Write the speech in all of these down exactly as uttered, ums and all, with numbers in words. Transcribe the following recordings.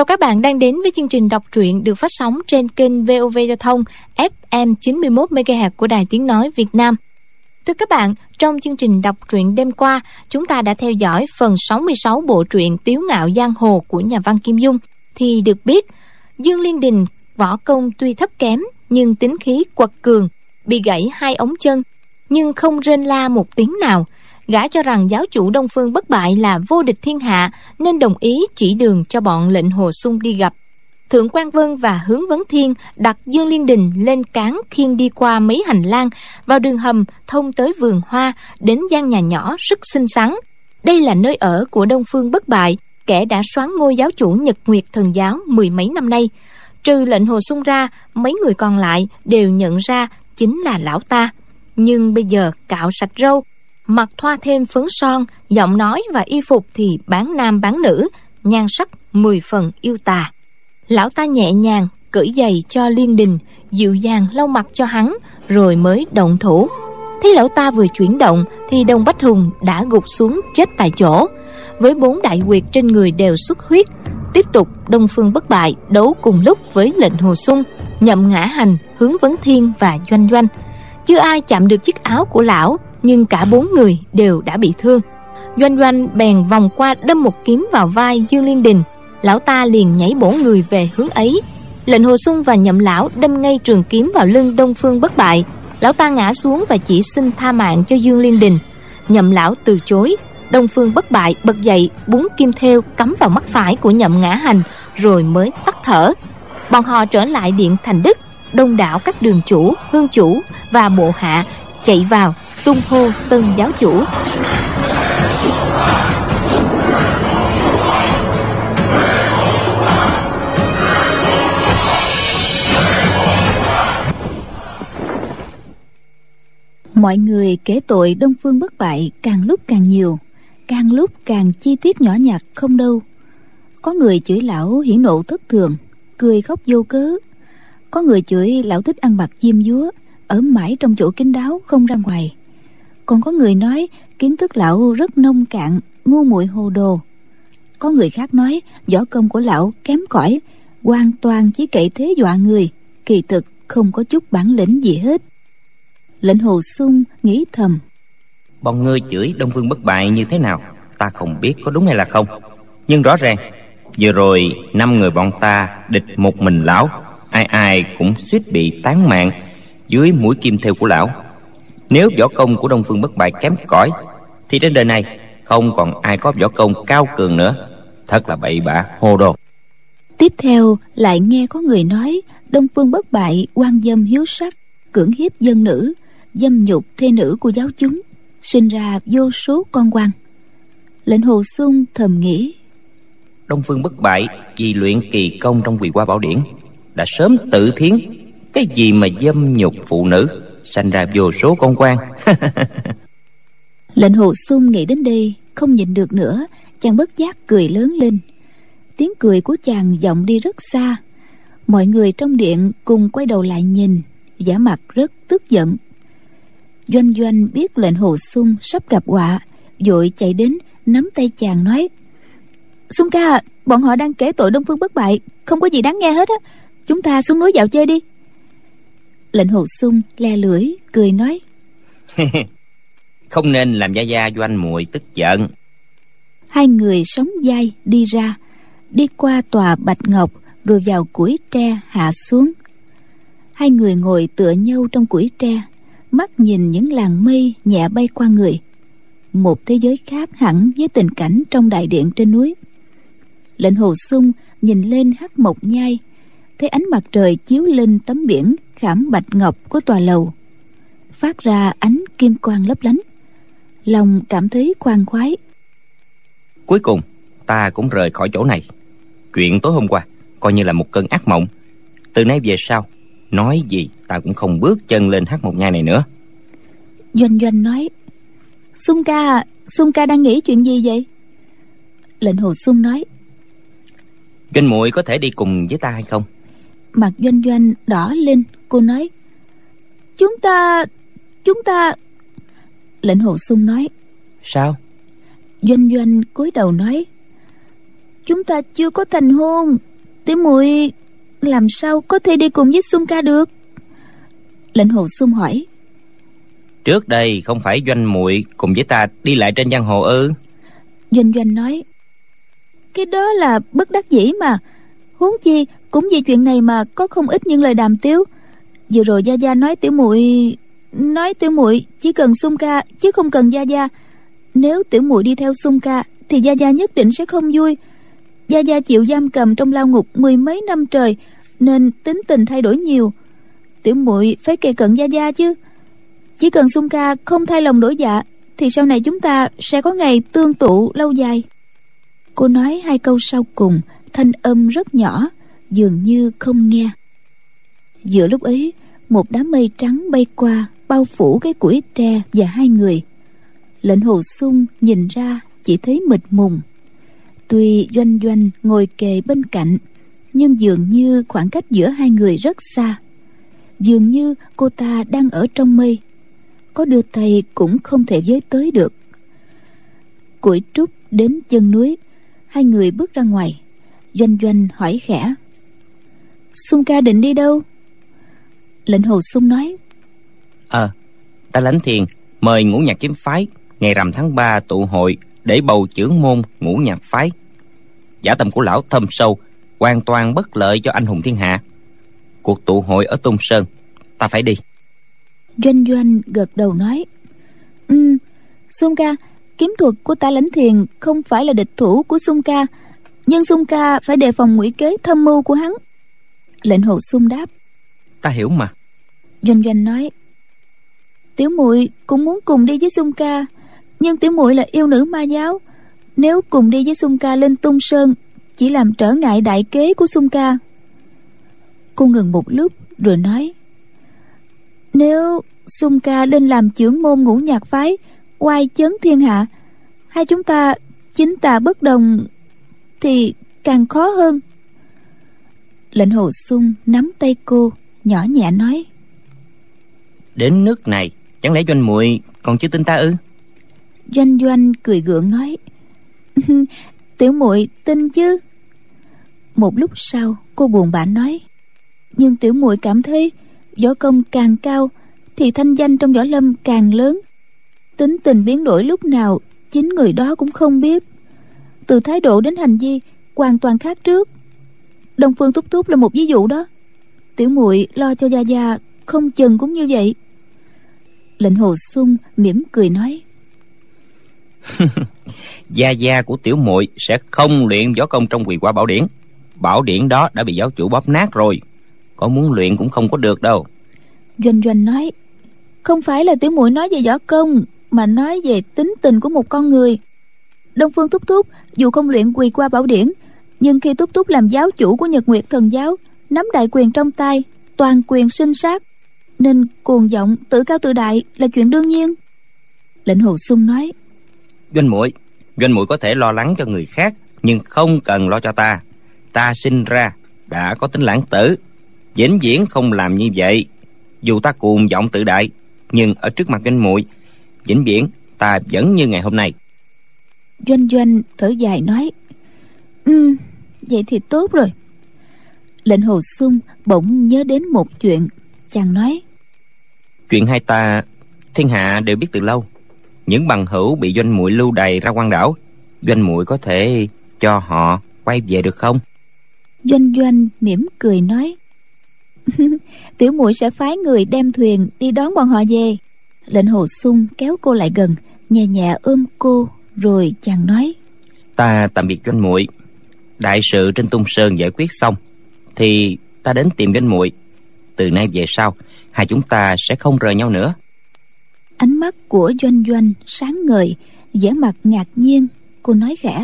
chào các bạn đang đến với chương trình đọc truyện được phát sóng trên kênh vê o vê Giao thông ép em chín mươi mốt mê ga héc của Đài Tiếng Nói Việt Nam. Thưa các bạn, trong chương trình đọc truyện đêm qua, chúng ta đã theo dõi phần sáu mươi sáu bộ truyện Tiếu Ngạo Giang Hồ của nhà văn Kim Dung. Thì được biết, Dương Liên Đình võ công tuy thấp kém nhưng tính khí quật cường, bị gãy hai ống chân nhưng không rên la một tiếng nào. Gã cho rằng giáo chủ Đông Phương Bất Bại là vô địch thiên hạ nên đồng ý chỉ đường cho bọn lệnh Hồ Xung đi gặp. Thượng Quan Vân và Hướng Vấn Thiên đặt Dương Liên Đình lên cáng khiêng đi qua mấy hành lang, vào đường hầm thông tới vườn hoa, đến gian nhà nhỏ rất xinh xắn. Đây là nơi ở của Đông Phương Bất Bại, kẻ đã soán ngôi giáo chủ Nhật Nguyệt Thần giáo mười mấy năm nay. Trừ lệnh Hồ Xung ra, mấy người còn lại đều nhận ra chính là lão ta. Nhưng bây giờ cạo sạch râu, mặt thoa thêm phấn son, giọng nói và y phục thì bán nam bán nữ, nhan sắc mười phần yêu tà. Lão ta nhẹ nhàng cởi giày cho Liên Đình, dịu dàng lau mặt cho hắn, rồi mới động thủ. Thấy lão ta vừa chuyển động thì Đông Bách Hùng đã gục xuống chết tại chỗ, với bốn đại huyệt trên người đều xuất huyết. Tiếp tục Đông Phương Bất Bại đấu cùng lúc với lệnh Hồ Xung, Nhậm Ngã Hành, Hướng Vấn Thiên và Doanh Doanh. Chưa ai chạm được chiếc áo của lão, nhưng cả bốn người đều đã bị thương. Doanh Doanh bèn vòng qua đâm một kiếm vào vai Dương Liên Đình. Lão ta liền nhảy bổ người về hướng ấy. Lệnh Hồ Xung và Nhậm lão đâm ngay trường kiếm vào lưng Đông Phương Bất Bại. Lão ta ngã xuống và chỉ xin tha mạng cho Dương Liên Đình. Nhậm lão từ chối. Đông Phương Bất Bại bật dậy, búng kim thêu cắm vào mắt phải của Nhậm Ngã Hành, rồi mới tắt thở. Bọn họ trở lại điện Thành Đức. Đông đảo các đường chủ, hương chủ và bộ hạ chạy vào tung hô tân giáo chủ. Mọi người kể tội Đông Phương Bất Bại càng lúc càng nhiều, càng lúc càng chi tiết nhỏ nhặt không đâu. Có người chửi lão hiển nộ thất thường, cười khóc vô cớ. Có người chửi lão thích ăn mặc diêm dúa, ở mãi trong chỗ kín đáo không ra ngoài. Còn có người nói kiến thức lão rất nông cạn, ngu muội hồ đồ. Có người khác nói võ công của lão kém cỏi, hoàn toàn chỉ cậy thế dọa người, kỳ thực không có chút bản lĩnh gì hết. Lệnh Hồ Xung nghĩ thầm: bọn ngươi chửi Đông Phương Bất Bại như thế nào ta không biết có đúng hay là không, nhưng rõ ràng vừa rồi năm người bọn ta địch một mình lão, ai ai cũng suýt bị tán mạng dưới mũi kim thêu của lão. Nếu võ công của Đông Phương Bất Bại kém cỏi thì trên đời này không còn ai có võ công cao cường nữa. Thật là bậy bạ hồ đồ. Tiếp theo lại nghe có người nói Đông Phương Bất Bại oan dâm hiếu sắc, cưỡng hiếp dân nữ, dâm nhục thê nữ của giáo chúng, sinh ra vô số con quan. Lệnh Hồ Xung thầm nghĩ: Đông Phương Bất Bại vì luyện kỳ công trong Quỳ Hoa Bảo Điển đã sớm tự thiến, cái gì mà dâm nhục phụ nữ, sanh ra vô số con quan. Lệnh Hồ Xung nghĩ đến đây không nhịn được nữa, chàng bất giác cười lớn lên. Tiếng cười của chàng vọng đi rất xa. Mọi người trong điện cùng quay đầu lại nhìn, vẻ mặt rất tức giận. Doanh Doanh biết lệnh Hồ Xung sắp gặp họa, vội chạy đến nắm tay chàng nói: Xung ca, bọn họ đang kể tội Đông Phương Bất Bại, không có gì đáng nghe hết á, chúng ta xuống núi dạo chơi đi. Lệnh Hồ Xung le lưỡi cười nói: không nên làm gia gia Doanh muội tức giận. Hai người sóng vai đi ra, đi qua tòa Bạch Ngọc, rồi vào củi tre hạ xuống. Hai người ngồi tựa nhau trong củi tre, mắt nhìn những làn mây nhẹ bay qua người. Một thế giới khác hẳn với tình cảnh trong đại điện trên núi. Lệnh Hồ Xung nhìn lên Hắc Mộc Nhai, thấy ánh mặt trời chiếu lên tấm biển khảm bạch ngọc của tòa lầu, phát ra ánh kim quang lấp lánh. Lòng cảm thấy khoan khoái. Cuối cùng ta cũng rời khỏi chỗ này. Chuyện tối hôm qua coi như là một cơn ác mộng. Từ nay về sau, nói gì ta cũng không bước chân lên Hắc Mộc Nhai này nữa. Doanh Doanh nói: Xung ca, Xung ca đang nghĩ chuyện gì vậy? Lệnh Hồ Xung nói: Doanh muội có thể đi cùng với ta hay không? Mặt Doanh Doanh đỏ lên, cô nói: Chúng ta, chúng ta... Lệnh Hồ Xung nói: Sao? Doanh Doanh cúi đầu nói: Chúng ta chưa có thành hôn, Tiểu muội làm sao có thể đi cùng với Xung Ca được? Lệnh Hồ Xung hỏi. Trước đây không phải Doanh muội cùng với ta đi lại trên giang hồ ư? Doanh Doanh nói. Cái đó là bất đắc dĩ mà. Huống chi cũng vì chuyện này mà có không ít những lời đàm tiếu. Vừa rồi Gia Gia nói tiểu muội nói tiểu muội chỉ cần Xung Ca chứ không cần Gia Gia. Nếu tiểu muội đi theo Xung Ca thì Gia Gia nhất định sẽ không vui. Gia Gia chịu giam cầm trong lao ngục mười mấy năm trời, nên tính tình thay đổi nhiều. Tiểu muội phải kề cận Gia Gia chứ. Chỉ cần Xung Ca không thay lòng đổi dạ thì sau này chúng ta sẽ có ngày tương tụ lâu dài. Cô nói hai câu sau cùng thanh âm rất nhỏ, dường như không nghe. Giữa lúc ấy, một đám mây trắng bay qua, bao phủ cái củi tre và hai người. Lệnh Hồ Xung nhìn ra chỉ thấy mịt mùng. Tuy Doanh Doanh ngồi kề bên cạnh, nhưng dường như khoảng cách giữa hai người rất xa. Dường như cô ta đang ở trong mây, có đưa tay cũng không thể với tới được. Củi trúc đến chân núi, hai người bước ra ngoài. Doanh Doanh hỏi khẽ. Xung Ca định đi đâu? Lệnh Hồ Xung nói. Ờ, à, ta Lãnh Thiền mời Ngũ Nhạc Kiếm Phái ngày rằm tháng ba tụ hội để bầu chưởng môn Ngũ Nhạc Phái. Dã tâm của lão thâm sâu, hoàn toàn bất lợi cho anh hùng thiên hạ. Cuộc tụ hội ở Tung Sơn, ta phải đi. Doanh Doanh gật đầu nói. Ừ, Xung Ca, kiếm thuật của ta Lãnh Thiền không phải là địch thủ của Xung Ca, nhưng Xung Ca phải đề phòng ngụy kế thâm mưu của hắn. Lệnh Hồ Xung đáp. Ta hiểu mà. Doanh Doanh nói. Tiểu muội cũng muốn cùng đi với Xung Ca, nhưng tiểu muội là yêu nữ ma giáo, nếu cùng đi với Xung Ca lên Tung Sơn chỉ làm trở ngại đại kế của Xung Ca. Cô ngừng một lúc rồi nói. Nếu Xung Ca lên làm chưởng môn Ngũ Nhạc Phái, oai chấn thiên hạ, hai chúng ta chính tà bất đồng thì càng khó hơn. Lệnh Hồ Xung nắm tay cô, nhỏ nhẹ nói. Đến nước này, chẳng lẽ Doanh muội còn chưa tin ta ư? Doanh Doanh cười gượng nói. Tiểu muội tin chứ. Một lúc sau cô buồn bã nói. Nhưng tiểu muội cảm thấy võ công càng cao thì thanh danh trong võ lâm càng lớn. Tính tình biến đổi lúc nào chính người đó cũng không biết. Từ thái độ đến hành vi hoàn toàn khác trước. Đông Phương Túc Túc là một ví dụ đó. Tiểu muội lo cho Gia Gia không chừng cũng như vậy. Lệnh Hồ Xung mỉm cười nói. Gia Gia của tiểu muội sẽ không luyện võ công trong Quỳ Quả Bảo Điển. Bảo điển đó đã bị giáo chủ bóp nát rồi, có muốn luyện cũng không có được đâu. Doanh Doanh nói. Không phải là tiểu muội nói về võ công, mà nói về tính tình của một con người. Đông Phương Túc Túc dù không luyện Quỳ Quả Bảo Điển, nhưng khi Túc Túc làm giáo chủ của Nhật Nguyệt Thần Giáo, nắm đại quyền trong tay, toàn quyền sinh sát, nên cuồng vọng tự cao tự đại là chuyện đương nhiên. Lệnh Hồ Xung nói. Doanh muội, Doanh muội có thể lo lắng cho người khác, nhưng không cần lo cho ta. Ta sinh ra đã có tính lãng tử, vĩnh viễn không làm như vậy. Dù ta cuồng vọng tự đại, nhưng ở trước mặt Doanh muội, vĩnh viễn ta vẫn như ngày hôm nay. Doanh Doanh thở dài nói. Ừ, vậy thì tốt rồi. Lệnh Hồ Xung bỗng nhớ đến một chuyện, chàng nói. Chuyện hai ta thiên hạ đều biết từ lâu. Những bằng hữu bị Doanh muội lưu đày ra Quan Đảo, Doanh muội có thể cho họ quay về được không? Doanh Doanh mỉm cười nói. Tiểu muội sẽ phái người đem thuyền đi đón bọn họ về. Lệnh Hồ Xung kéo cô lại gần, nhẹ nhẹ ôm cô, rồi chàng nói. Ta tạm biệt Doanh muội. Đại sự trên Tung Sơn giải quyết xong thì ta đến tìm Doanh muội. Từ nay về sau, hai chúng ta sẽ không rời nhau nữa. Ánh mắt của Doanh Doanh sáng ngời, vẻ mặt ngạc nhiên. Cô nói khẽ.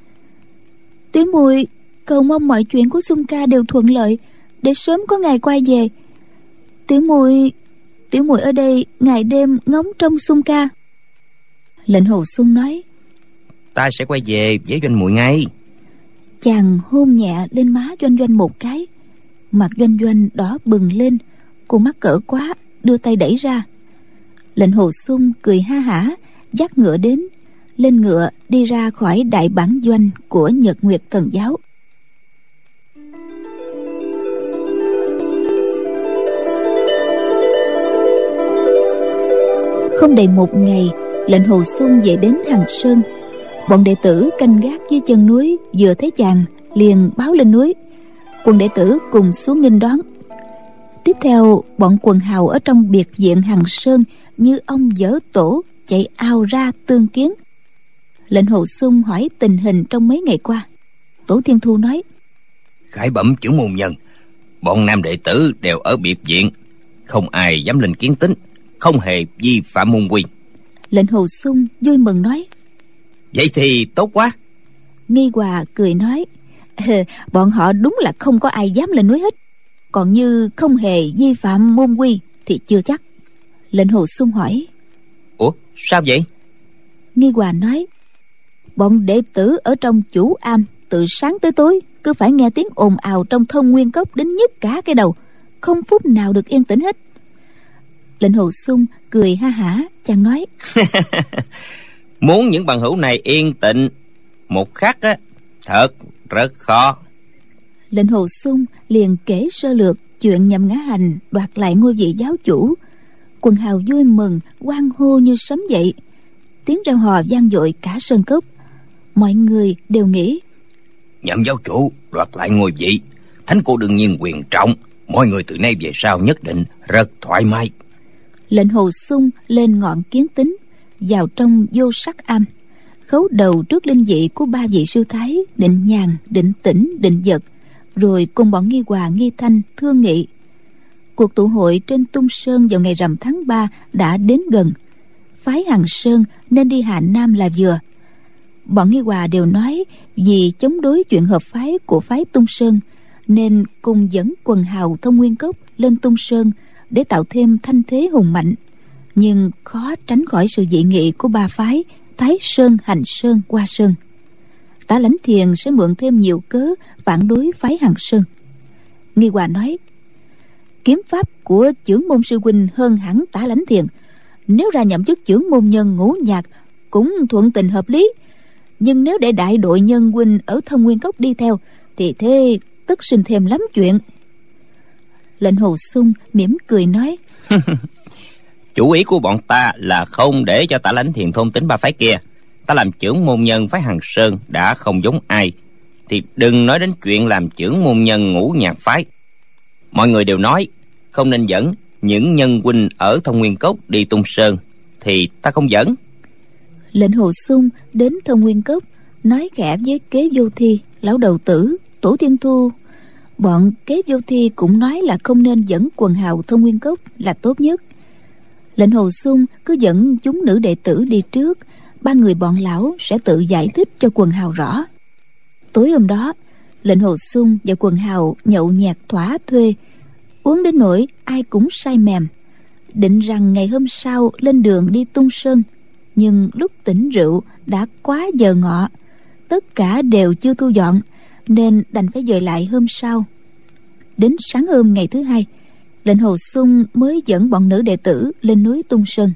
Tiểu muội cầu mong mọi chuyện của Xung Ca đều thuận lợi, để sớm có ngày quay về. Tiểu muội Tiểu muội ở đây ngày đêm ngóng trông Xung Ca. Lệnh Hồ Xung nói. Ta sẽ quay về với Doanh muội ngay. Chàng hôn nhẹ lên má Doanh Doanh một cái. Mặt Doanh Doanh đỏ bừng lên. Cô mắc cỡ quá, đưa tay đẩy ra. Lệnh Hồ Xung cười ha hả, dắt ngựa đến, lên ngựa đi ra khỏi đại bản doanh của Nhật Nguyệt Thần Giáo. không đầy một ngày, lệnh Hồ Xuân về đến Hằng Sơn. Bọn đệ tử canh gác dưới chân núi vừa thấy chàng liền báo lên núi. Quần đệ tử cùng xuống nghênh đón. Tiếp theo, bọn quần hào ở trong biệt viện Hằng Sơn như ông vỡ tổ chạy ào ra tương kiến. Lệnh Hồ Xuân hỏi tình hình trong mấy ngày qua. Tổ Thiên Thu nói: Khải bẩm trưởng môn nhân, bọn nam đệ tử đều ở biệt viện, không ai dám lên kiến tính, không hề vi phạm môn quy. Lệnh Hồ Xuân vui mừng nói: Vậy thì tốt quá. Nghi Hòa cười nói: Bọn họ đúng là không có ai dám lên núi hết, còn như không hề vi phạm môn quy thì chưa chắc. Lệnh Hồ Xuân hỏi: Ủa sao vậy? Nghi Hòa nói: Bọn đệ tử ở trong chủ am từ sáng tới tối cứ phải nghe tiếng ồn ào trong Thông Nguyên Cốc đến nhức cả cái đầu, không phút nào được yên tĩnh hết. Lệnh Hồ Xuân cười ha hả, chàng nói: Muốn những bằng hữu này yên tĩnh một khắc á, thật rất khó. Lệnh Hồ Xuân liền kể sơ lược chuyện Nhậm Ngã Hành đoạt lại ngôi vị giáo chủ. Quần hào vui mừng, hoan hô như sấm dậy, tiếng reo hò vang dội cả sơn cốc. Mọi người đều nghĩ: Nhậm giáo chủ đoạt lại ngôi vị, thánh cô đương nhiên quyền trọng, mọi người từ nay về sau nhất định rất thoải mái. Lệnh Hồ Xuân lên ngọn kiến tính, vào trong vô sắc am, khấu đầu trước linh vị của ba vị sư thái Định Nhàn, Định Tĩnh, Định Dật, rồi cùng bọn Nghi Hòa, Nghi Thanh thương nghị. Cuộc tụ hội trên Tung Sơn vào ngày rằm tháng ba đã đến gần. Phái Hằng Sơn nên đi Hà Nam là vừa. Bọn Nghi Hòa đều nói vì chống đối chuyện hợp phái của phái Tung Sơn nên cùng dẫn quần hào Thông Nguyên Cốc lên Tung Sơn để tạo thêm thanh thế hùng mạnh, nhưng khó tránh khỏi sự dị nghị của ba phái Thái Sơn, Hành Sơn, Hoa Sơn. Tả Lãnh Thiền sẽ mượn thêm nhiều cớ phản đối phái Hằng Sơn. Nghi Hòa nói: Kiếm pháp của chưởng môn sư huynh hơn hẳn Tả Lãnh Thiền, nếu ra nhậm chức chưởng môn nhân Ngũ Nhạc cũng thuận tình hợp lý, nhưng nếu để đại đội nhân huynh ở Thông Nguyên Cốc đi theo thì thế tất sinh thêm lắm chuyện. Lệnh Hồ Xuân mỉm cười nói: Chủ ý của bọn ta là không để cho Tả Lãnh Thiền thôn tính ba phái kia. Ta làm chưởng môn nhân phái Hằng Sơn đã không giống ai, thì đừng nói đến chuyện làm chưởng môn nhân Ngũ Nhạc phái. Mọi người đều nói không nên dẫn những nhân huynh ở Thông Nguyên Cốc đi Tung Sơn, thì ta không dẫn. Lệnh Hồ Xuân đến Thông Nguyên Cốc, nói khẽ với Kế Vô Thi, Lão Đầu Tử, Tổ Thiên Thu. Bọn Kế Vô Thi cũng nói là không nên dẫn quần hào Thông Nguyên Cốc là tốt nhất. Lệnh Hồ Xuân cứ dẫn chúng nữ đệ tử đi trước, ba người bọn lão sẽ tự giải thích cho quần hào rõ. Tối hôm đó, Lệnh Hồ Xuân và quần hào nhậu nhẹt thỏa thuê, uống đến nỗi ai cũng say mềm, định rằng ngày hôm sau lên đường đi Tung Sơn. Nhưng lúc tỉnh rượu đã quá giờ ngọ, tất cả đều chưa thu dọn, nên đành phải dời lại hôm sau. Đến sáng hôm ngày thứ hai, Lệnh Hồ Xuân mới dẫn bọn nữ đệ tử lên núi Tung Sơn.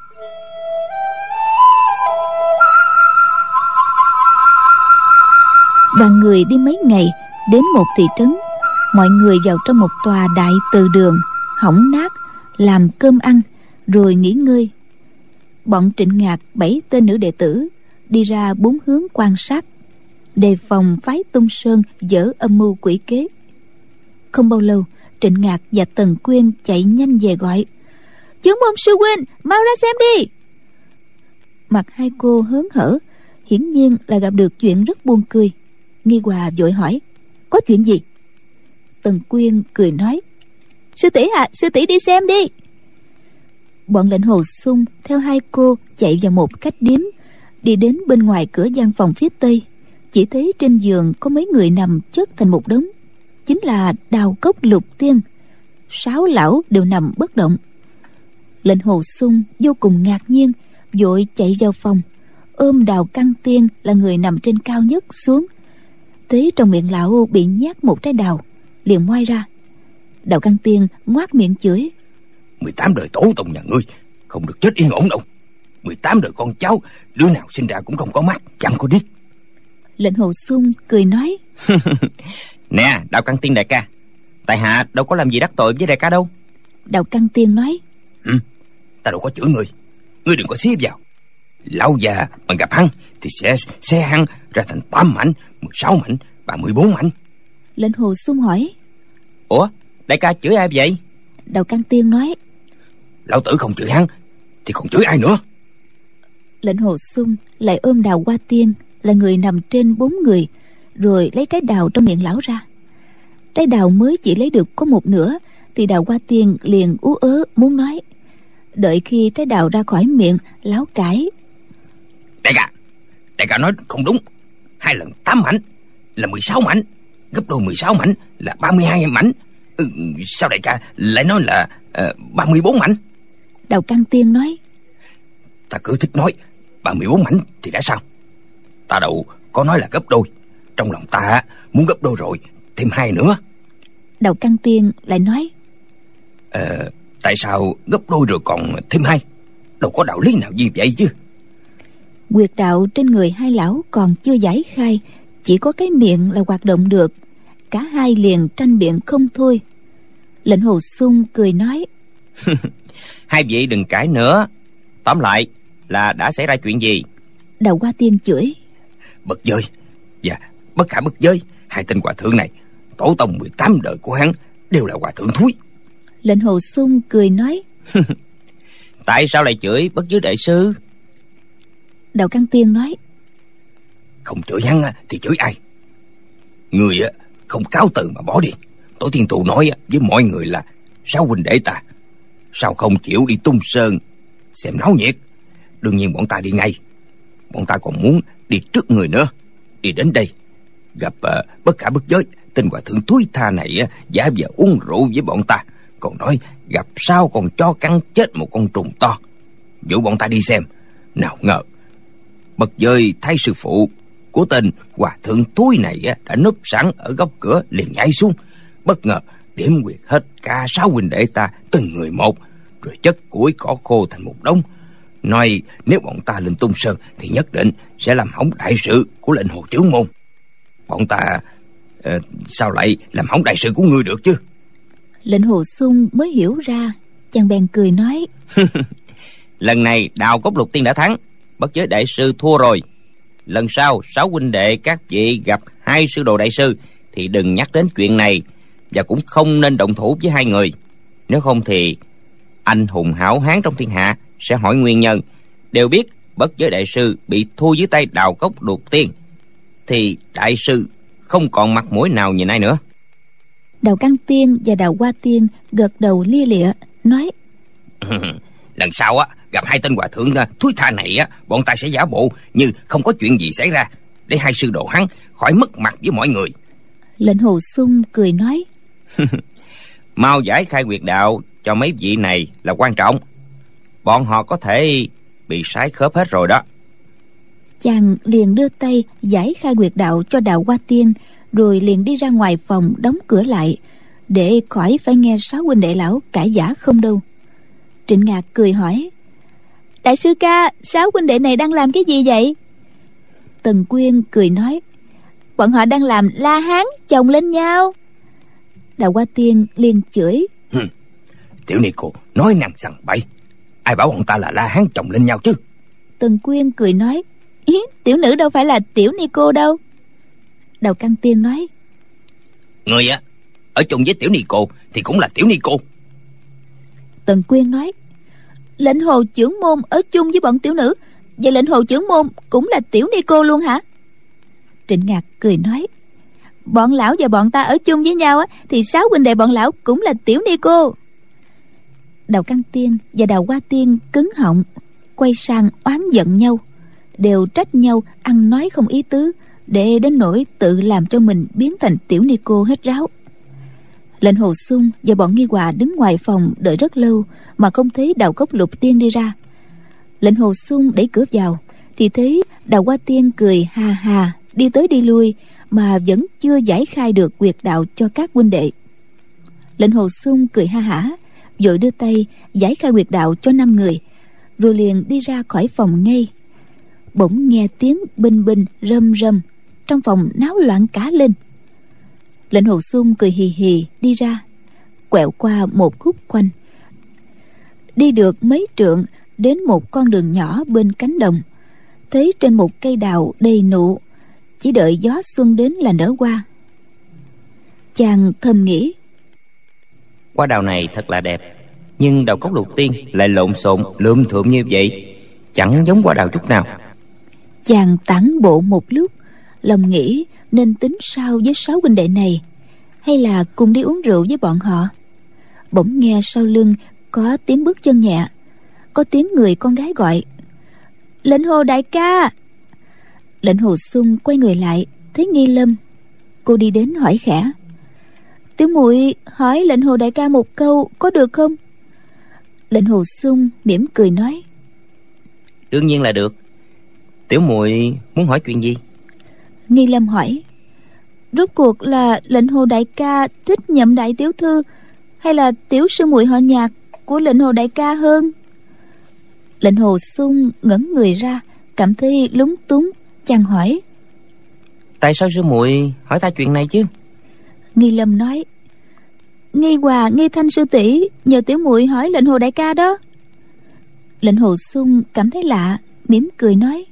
Đoàn người đi mấy ngày, đến một thị trấn. Mọi người vào trong một tòa đại từ đường hỏng nát, làm cơm ăn rồi nghỉ ngơi. Bọn Trịnh Ngạc bảy tên nữ đệ tử đi ra bốn hướng quan sát, đề phòng phái Tung Sơn dở âm mưu quỷ kế. Không bao lâu, Trịnh Ngạc và Tần Quyên chạy nhanh về gọi: Chưởng môn sư huynh, mau ra xem đi. Mặt hai cô hớn hở, hiển nhiên là gặp được chuyện rất buồn cười. Nghi Hòa vội hỏi: Có chuyện gì? Tần Quyên cười nói: Sư tỷ à, sư tỷ đi xem đi. Bọn Lệnh Hồ Xuân theo hai cô chạy vào một khách điếm, đi đến bên ngoài cửa gian phòng phía tây, chỉ thấy trên giường có mấy người nằm chất thành một đống, chính là Đào Cốc, Lục Tiên. Sáu lão đều nằm bất động. Lệnh Hồ Xuân vô cùng ngạc nhiên, vội chạy vào phòng, ôm Đào Căn Tiên là người nằm trên cao nhất xuống. Thấy trong miệng lão bị nhét một trái đào, liền ngoai ra. Đào Căn Tiên ngoác miệng chửi: mười tám đời tổ tông nhà ngươi không được chết yên ổn đâu. Mười tám đời con cháu, đứa nào sinh ra cũng không có mắt, chẳng có điếc. Lệnh Hồ Xuân cười nói: Nè Đào Căn Tiên đại ca, tại hạ đâu có làm gì đắc tội với đại ca đâu. Đào Căn Tiên nói: Ừ, ta đâu có chửi ngươi. Ngươi đừng có xía vào. Lão già mà gặp hắn thì sẽ xé hắn ra thành tám mảnh, mười sáu mảnh, ba mươi bốn mảnh. Lệnh Hồ Xung hỏi: Ủa, đại ca chửi ai vậy? Đào Căn Tiên nói: Lão tử không chửi hắn thì còn chửi ai nữa? Lệnh Hồ Xung lại ôm Đào Hoa Tiên là người nằm trên bốn người, rồi lấy trái đào trong miệng lão ra. Trái đào mới chỉ lấy được có một nửa thì Đào Hoa Tiên liền ú ớ muốn nói. Đợi khi trái đào ra khỏi miệng, lão cãi: Đại ca, đại ca nói không đúng. Hai lần tám mảnh là mười sáu mảnh, gấp đôi mười sáu mảnh là ba mươi hai mảnh. Ừ, sao đại ca lại nói là uh, ba mươi bốn mảnh? Đào Căn Tiên nói: Ta cứ thích nói ba mươi bốn mảnh thì đã sao? Ta đâu có nói là gấp đôi. Trong lòng ta muốn gấp đôi rồi, thêm hai nữa. Đào Căn Tiên lại nói: Ờ, tại sao gấp đôi rồi còn thêm hai? Đâu có đạo lý nào như vậy chứ. Quyệt đạo trên người hai lão còn chưa giải khai, chỉ có cái miệng là hoạt động được. Cả hai liền tranh biện không thôi. Lệnh Hồ Xung cười nói: Hai vị đừng cãi nữa. Tóm lại là đã xảy ra chuyện gì? Đào Hoa Tiên chửi: Bất giới và bất khả bất giới, hai tên hòa thượng này, tổ tông mười tám đời của hắn đều là hòa thượng thúi. Lệnh Hồ Xung cười nói: Tại sao lại chửi bất giới đại sư? Đào Căn Tiên nói: Không chửi hắn thì chửi ai? Người không cáo từ mà bỏ đi. Tổ tiên tù nói với mọi người là sáu huynh đệ ta, sao không chịu đi Tung Sơn xem náo nhiệt? Đương nhiên bọn ta đi ngay. Bọn ta còn muốn đi trước người nữa. Đi đến đây gặp uh, bất khả bất giới, tên hòa thượng thúi tha này uh, giả vờ uống rượu với bọn ta, còn nói gặp sao còn cho cắn chết một con trùng to. Dụ bọn ta đi xem. Nào ngờ bất giới thấy sư phụ của tên hòa thượng thúi này uh, đã núp sẵn ở góc cửa, liền nhảy xuống, bất ngờ điểm quyệt hết cả sáu huynh đệ ta từng người một, rồi chất củi cỏ khô thành một đống. Nói nếu bọn ta lên Tung Sơn thì nhất định sẽ làm hỏng đại sự của lệnh Hồ trưởng môn. Bọn ta uh, sao lại làm hỏng đại sự của ngươi được chứ? Lệnh Hồ Xung mới hiểu ra, chàng bèn cười nói: Lần này Đào Cốc Lục Tiên đã thắng, bất giới đại sư thua rồi. Lần sau sáu huynh đệ các vị gặp hai sư đồ đại sư thì đừng nhắc đến chuyện này, và cũng không nên động thủ với hai người. Nếu không thì anh hùng hảo hán trong thiên hạ sẽ hỏi nguyên nhân. Đều biết bất giới đại sư bị thua dưới tay Đào Cốc Lục Tiên, thì đại sư không còn mặt mũi nào nhìn ai nữa. Đào Căn Tiên và Đào Hoa Tiên gật đầu lia lịa nói: Lần sau á gặp hai tên hòa thượng thúi tha này á, bọn ta sẽ giả bộ như không có chuyện gì xảy ra, để hai sư đồ hắn khỏi mất mặt với mọi người. Lệnh Hồ Xung cười nói: Mau giải khai quyệt đạo cho mấy vị này là quan trọng. Bọn họ có thể bị sái khớp hết rồi đó. Chàng liền đưa tay giải khai quyệt đạo cho Đào Hoa Tiên, rồi liền đi ra ngoài phòng đóng cửa lại, để khỏi phải nghe sáu huynh đệ lão cãi giả không đâu. Trịnh Ngạc cười hỏi: Đại sư ca, sáu huynh đệ này đang làm cái gì vậy? Tần Quyên cười nói: Bọn họ đang làm la hán chồng lên nhau. Đào Hoa Tiên liền chửi: Tiểu ni cô nói năng sằng bậy, ai bảo bọn ta là la hán chồng lên nhau chứ? Tần Quyên cười nói: Ý, tiểu nữ đâu phải là tiểu ni cô đâu. Đào Căn Tiên nói: Người á ở chung với tiểu ni cô thì cũng là tiểu ni cô. Tần Quyên nói: Lệnh Hồ trưởng môn ở chung với bọn tiểu nữ, vậy lệnh Hồ trưởng môn cũng là tiểu ni cô luôn hả? Trịnh Ngạc cười nói: Bọn lão và bọn ta ở chung với nhau á, thì sáu huynh đệ bọn lão cũng là tiểu ni cô. Đào Căn Tiên và Đào Hoa Tiên cứng họng, quay sang oán giận nhau, đều trách nhau ăn nói không ý tứ, để đến nỗi tự làm cho mình biến thành tiểu ni cô hết ráo. Lệnh Hồ Xung và bọn Nghi Hòa đứng ngoài phòng đợi rất lâu mà không thấy Đào Cốc Lục Tiên đi ra. Lệnh Hồ Xung đẩy cửa vào thì thấy Đào Hoa Tiên cười hà hà đi tới đi lui, mà vẫn chưa giải khai được quyệt đạo cho các huynh đệ. Lệnh Hồ Xung cười ha hả, vội đưa tay giải khai quyệt đạo cho năm người, rồi liền đi ra khỏi phòng ngay. Bỗng nghe tiếng binh binh râm râm, trong phòng náo loạn cả lên. Lệnh Hồ Xung cười hì hì đi ra, quẹo qua một khúc quanh, đi được mấy trượng đến một con đường nhỏ bên cánh đồng, thấy trên một cây đào đầy nụ, chỉ đợi gió xuân đến là nở hoa. Chàng thầm nghĩ, Hoa đào này thật là đẹp, nhưng đầu cốc lục tiên lại lộn xộn lượm thượm như vậy, chẳng giống hoa đào chút nào. Chàng tản bộ một lúc, lòng nghĩ nên tính sao với sáu huynh đệ này, hay là cùng đi uống rượu với bọn họ. Bỗng nghe sau lưng có tiếng bước chân nhẹ, có tiếng người con gái gọi, Lệnh Hồ đại ca. Lệnh Hồ Xuân quay người lại, thấy Nghi Lâm. Cô đi đến hỏi khẽ, Tiểu muội hỏi Lệnh Hồ đại ca một câu có được không? Lệnh Hồ Xuân mỉm cười nói, Đương nhiên là được. Tiểu muội muốn hỏi chuyện gì? Nghi Lâm hỏi, rốt cuộc là Lệnh Hồ đại ca thích Nhậm đại tiểu thư, hay là tiểu sư muội họ Nhạc của Lệnh Hồ đại ca hơn? Lệnh Hồ Xuân ngẩng người ra, cảm thấy lúng túng, chàng hỏi, Tại sao sư muội hỏi ta chuyện này chứ? Nghi Lâm nói, Nghi Hòa, Nghi Thanh sư tỷ nhờ tiểu muội hỏi Lệnh Hồ đại ca đó. Lệnh Hồ Xuân cảm thấy lạ, mỉm cười nói,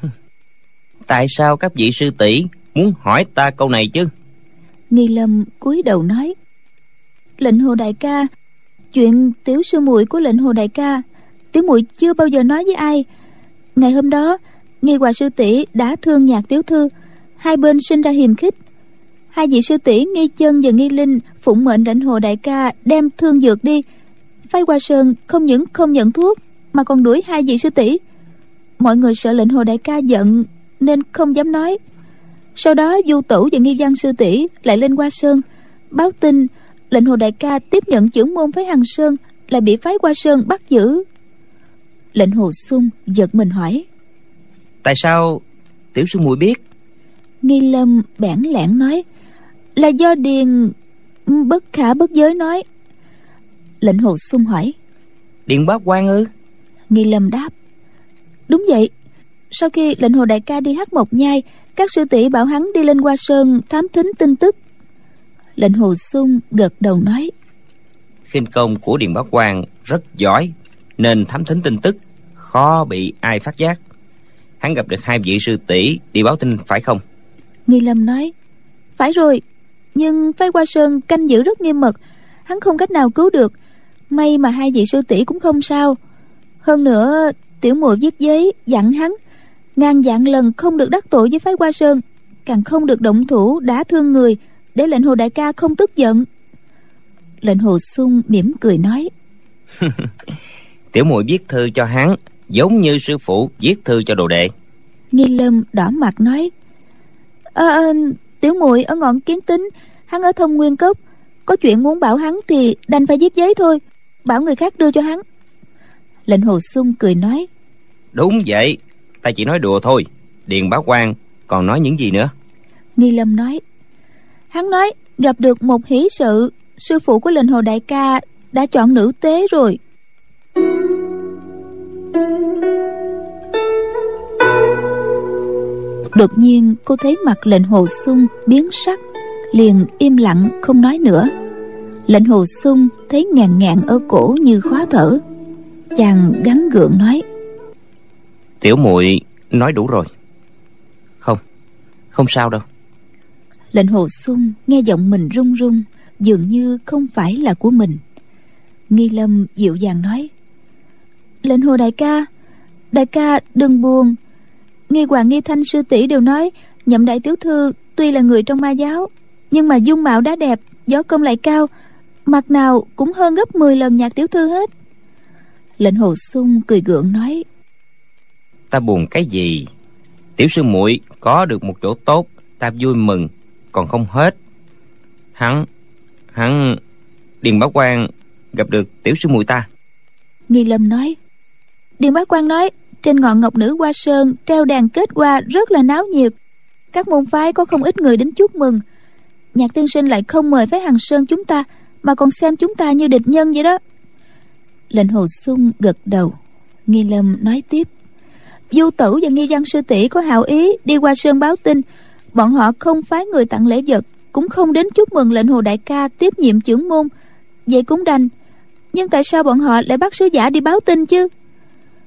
Tại sao các vị sư tỷ muốn hỏi ta câu này chứ? Nghi Lâm cúi đầu nói, Lệnh Hồ đại ca, chuyện tiểu sư muội của Lệnh Hồ đại ca tiểu muội chưa bao giờ nói với ai. Ngày hôm đó Nghi Hòa sư tỷ đã thương Nhạc tiểu thư, hai bên sinh ra hiềm khích. Hai vị sư tỷ Nghi Chân và Nghi Linh phụng mệnh Lệnh Hồ đại ca đem thương dược đi. Phái Hoa Sơn không những không nhận thuốc mà còn đuổi hai vị sư tỷ. Mọi người sợ Lệnh Hồ đại ca giận nên không dám nói. Sau đó Du Tẩu và Nghi Văn sư tỷ lại lên Hoa Sơn báo tin Lệnh Hồ đại ca tiếp nhận chưởng môn phái Hằng Sơn, lại bị phái Hoa Sơn bắt giữ. Lệnh Hồ Xuân giật mình hỏi, Tại sao tiểu sư muội biết? Nghi Lâm bẽn lẽn nói, là do Điền bất khả bất giới nói. Lệnh Hồ Xuân hỏi, Điền Bá Quan ư? Nghi Lâm đáp, đúng vậy. Sau khi Lệnh Hồ đại ca đi Hắc Mộc Nhai, các sư tỷ bảo hắn đi lên Hoa Sơn thám thính tin tức. Lệnh Hồ Xuân gật đầu nói, Khinh công của Điền Bá Quan rất giỏi, nên thám thính tin tức khó bị ai phát giác. Hắn gặp được hai vị sư tỷ đi báo tin phải không? Nghi Lâm nói, phải rồi, nhưng phái Hoa Sơn canh giữ rất nghiêm mật, hắn không cách nào cứu được. May mà hai vị sư tỷ cũng không sao. Hơn nữa tiểu muội viết giấy dặn hắn ngàn vạn lần không được đắc tội với phái Hoa Sơn, càng không được động thủ đả thương người, để Lệnh Hồ đại ca không tức giận. Lệnh Hồ Xuân mỉm cười nói, Tiểu muội viết thư cho hắn giống như sư phụ viết thư cho đồ đệ. Nghi Lâm đỏ mặt nói, à, à, tiểu muội ở ngọn Kiến Tính, hắn ở Thông Nguyên Cốc, có chuyện muốn bảo hắn thì đành phải viết giấy thôi, bảo người khác đưa cho hắn. Lệnh Hồ Xuân cười nói, Đúng vậy, ta chỉ nói đùa thôi. Điền Bá Quan còn nói những gì nữa? Nghi Lâm nói, hắn nói gặp được một hỷ sự, sư phụ của Lệnh Hồ đại ca đã chọn nữ tế rồi. Đột nhiên cô thấy mặt Lệnh Hồ Xuân biến sắc, liền im lặng không nói nữa. Lệnh Hồ Xuân thấy ngàn ngàn ở cổ như khó thở, chàng gắng gượng nói, Tiểu muội nói đủ rồi. Không, không sao đâu. Lệnh Hồ Xuân nghe giọng mình run run, dường như không phải là của mình. Nghi Lâm dịu dàng nói, Lệnh Hồ đại ca, đại ca đừng buồn. Nghi Hoàng Nghi Thanh sư tỷ đều nói Nhậm đại tiểu thư tuy là người trong ma giáo, nhưng mà dung mạo đã đẹp, võ công lại cao, mặt nào cũng hơn gấp mười lần Nhạc tiểu thư hết. Lệnh Hồ Xuân cười gượng nói, Ta buồn cái gì? Tiểu sư muội có được một chỗ tốt, ta vui mừng còn không hết. Hắn Hắn Điền Bá Quan gặp được tiểu sư muội ta. Nghi Lâm nói, Điền Bá Quan nói trên ngọn Ngọc Nữ Hoa Sơn treo đàn kết hoa rất là náo nhiệt, các môn phái có không ít người đến chúc mừng. Nhạc tiên sinh lại không mời phái Hằng Sơn chúng ta, mà còn xem chúng ta như địch nhân vậy đó. Lệnh Hồ Xuân gật đầu. Nghi Lâm nói tiếp, Du Tẩu và Nghi Văn sư tỷ có hảo ý đi Hoa Sơn báo tin, bọn họ không phái người tặng lễ vật, cũng không đến chúc mừng Lệnh Hồ đại ca tiếp nhiệm chưởng môn, vậy cũng đành. Nhưng tại sao bọn họ lại bắt sứ giả đi báo tin chứ?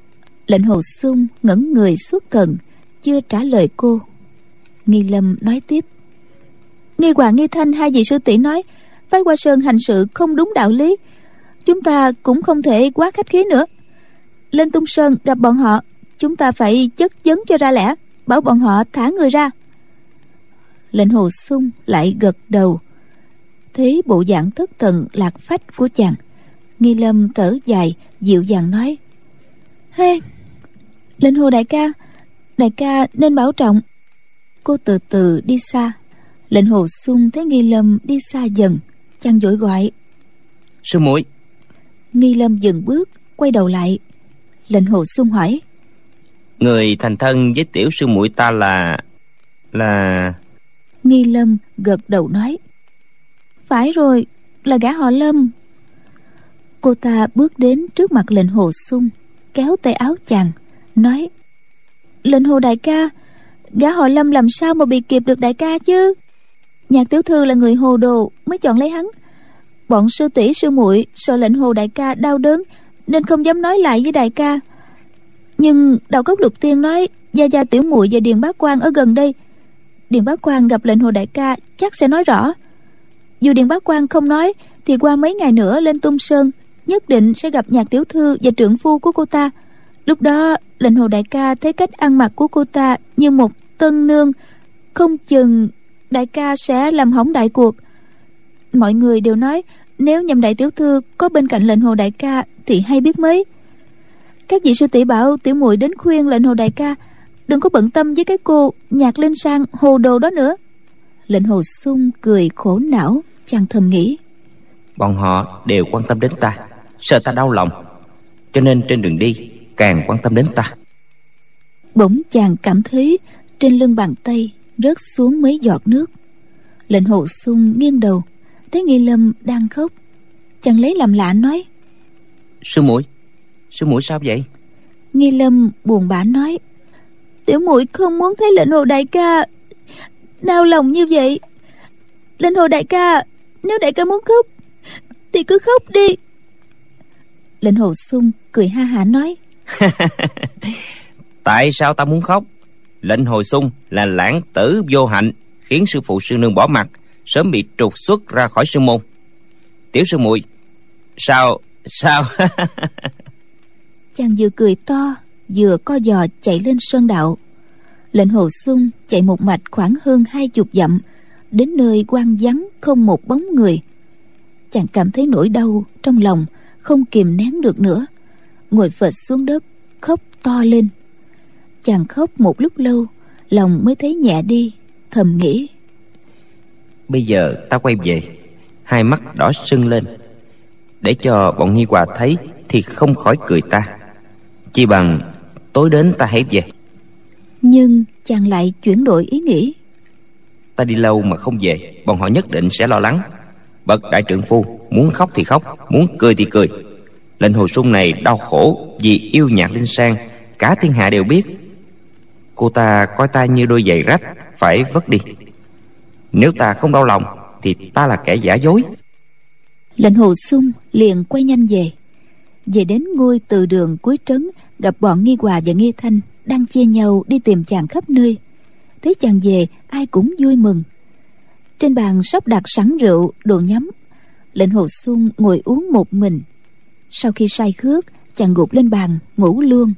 Lệnh Hồ Xung ngẩn người xuất thần, chưa trả lời cô. Nghi Lâm nói tiếp: Nghi Hoàng, Nghi Thanh hai vị sư tỷ nói phái Hoa Sơn hành sự không đúng đạo lý, chúng ta cũng không thể quá khách khí nữa. Lên Tung Sơn gặp bọn họ, chúng ta phải chất vấn cho ra lẽ, bảo bọn họ thả người ra. Lệnh Hồ Xung lại gật đầu. Thấy bộ dạng thất thần lạc phách của chàng, Nghi Lâm thở dài dịu dàng nói: Hey, Lệnh Hồ đại ca, đại ca nên bảo trọng. Cô từ từ đi xa. Lệnh Hồ Xung thấy Nghi Lâm đi xa dần, chàng vội gọi: Sư muội. Nghi Lâm dừng bước, quay đầu lại. Lệnh Hồ Xung hỏi: Người thành thân với tiểu sư muội ta là là Nghi Lâm gật đầu nói: Phải rồi, là gã họ Lâm. Cô ta bước đến trước mặt Lệnh Hồ Xung, kéo tay áo chàng, nói: Lệnh Hồ đại ca, gã họ Lâm làm sao mà bị kịp được đại ca chứ? Nhạc tiểu thư là người hồ đồ mới chọn lấy hắn. Bọn sư tỷ sư muội sợ Lệnh Hồ đại ca đau đớn nên không dám nói lại với đại ca. Nhưng Đào Cốc Lục Tiên nói gia gia tiểu muội và Điền Bá Quan ở gần đây, Điền Bá Quan gặp Lệnh Hồ đại ca chắc sẽ nói rõ. Dù Điền Bá Quan không nói thì qua mấy ngày nữa lên Tung Sơn nhất định sẽ gặp Nhạc tiểu thư và trượng phu của cô ta. Lúc đó Lệnh Hồ đại ca thấy cách ăn mặc của cô ta như một tân nương, không chừng đại ca sẽ làm hỏng đại cuộc. Mọi người đều nói nếu nhầm đại tiểu thư có bên cạnh Lệnh Hồ đại ca thì hay biết mấy. Các vị sư tỷ bảo tiểu muội đến khuyên Lệnh Hồ đại ca đừng có bận tâm với cái cô Nhạc Linh Sang hồ đồ đó nữa. Lệnh Hồ Xung cười khổ não, chàng thầm nghĩ: Bọn họ đều quan tâm đến ta, sợ ta đau lòng, cho nên trên đường đi càng quan tâm đến ta. Bỗng chàng cảm thấy trên lưng bàn tay rớt xuống mấy giọt nước. Lệnh Hồ Xung nghiêng đầu, thấy Nghi Lâm đang khóc. Chàng lấy làm lạ nói: Sư muội, sư muội sao vậy? Nghi Lâm buồn bã nói: Tiểu muội không muốn thấy Lệnh Hồ đại ca đau lòng như vậy. Lệnh Hồ đại ca, nếu đại ca muốn khóc thì cứ khóc đi. Lệnh Hồ Xung cười ha hả nói: Tại sao ta muốn khóc? Lệnh Hồ Xung là lãng tử vô hạnh, khiến sư phụ sư nương bỏ mặt, sớm bị trục xuất ra khỏi sư môn. Tiểu sư muội sao sao Chàng vừa cười to vừa co giò chạy lên sơn đạo. Lệnh Hồ Xung chạy một mạch khoảng hơn hai chục dặm, đến nơi hoang vắng không một bóng người. Chàng cảm thấy nỗi đau trong lòng không kìm nén được nữa, ngồi phịch xuống đất khóc to lên. Chàng khóc một lúc lâu, lòng mới thấy nhẹ đi, thầm nghĩ: Bây giờ ta quay về, hai mắt đỏ sưng lên, để cho bọn Nhi Hòa thấy thì không khỏi cười ta. Chi bằng tối đến ta hãy về. Nhưng chàng lại chuyển đổi ý nghĩ: Ta đi lâu mà không về, bọn họ nhất định sẽ lo lắng. Bậc đại trượng phu, muốn khóc thì khóc, muốn cười thì cười. Lệnh Hồ Xung này đau khổ vì yêu Nhạc Linh Sang, cả thiên hạ đều biết. Cô ta coi ta như đôi giày rách, phải vất đi. Nếu ta không đau lòng thì ta là kẻ giả dối. Lệnh Hồ Xung liền quay nhanh về. Về đến ngôi từ đường cuối trấn, gặp bọn Nghi Hòa và Nghi Thanh đang chia nhau đi tìm chàng khắp nơi. Thấy chàng về, ai cũng vui mừng. Trên bàn sắp đặt sẵn rượu, đồ nhắm. Lệnh Hồ Xung ngồi uống một mình. Sau khi say khước, chàng gục lên bàn ngủ luôn.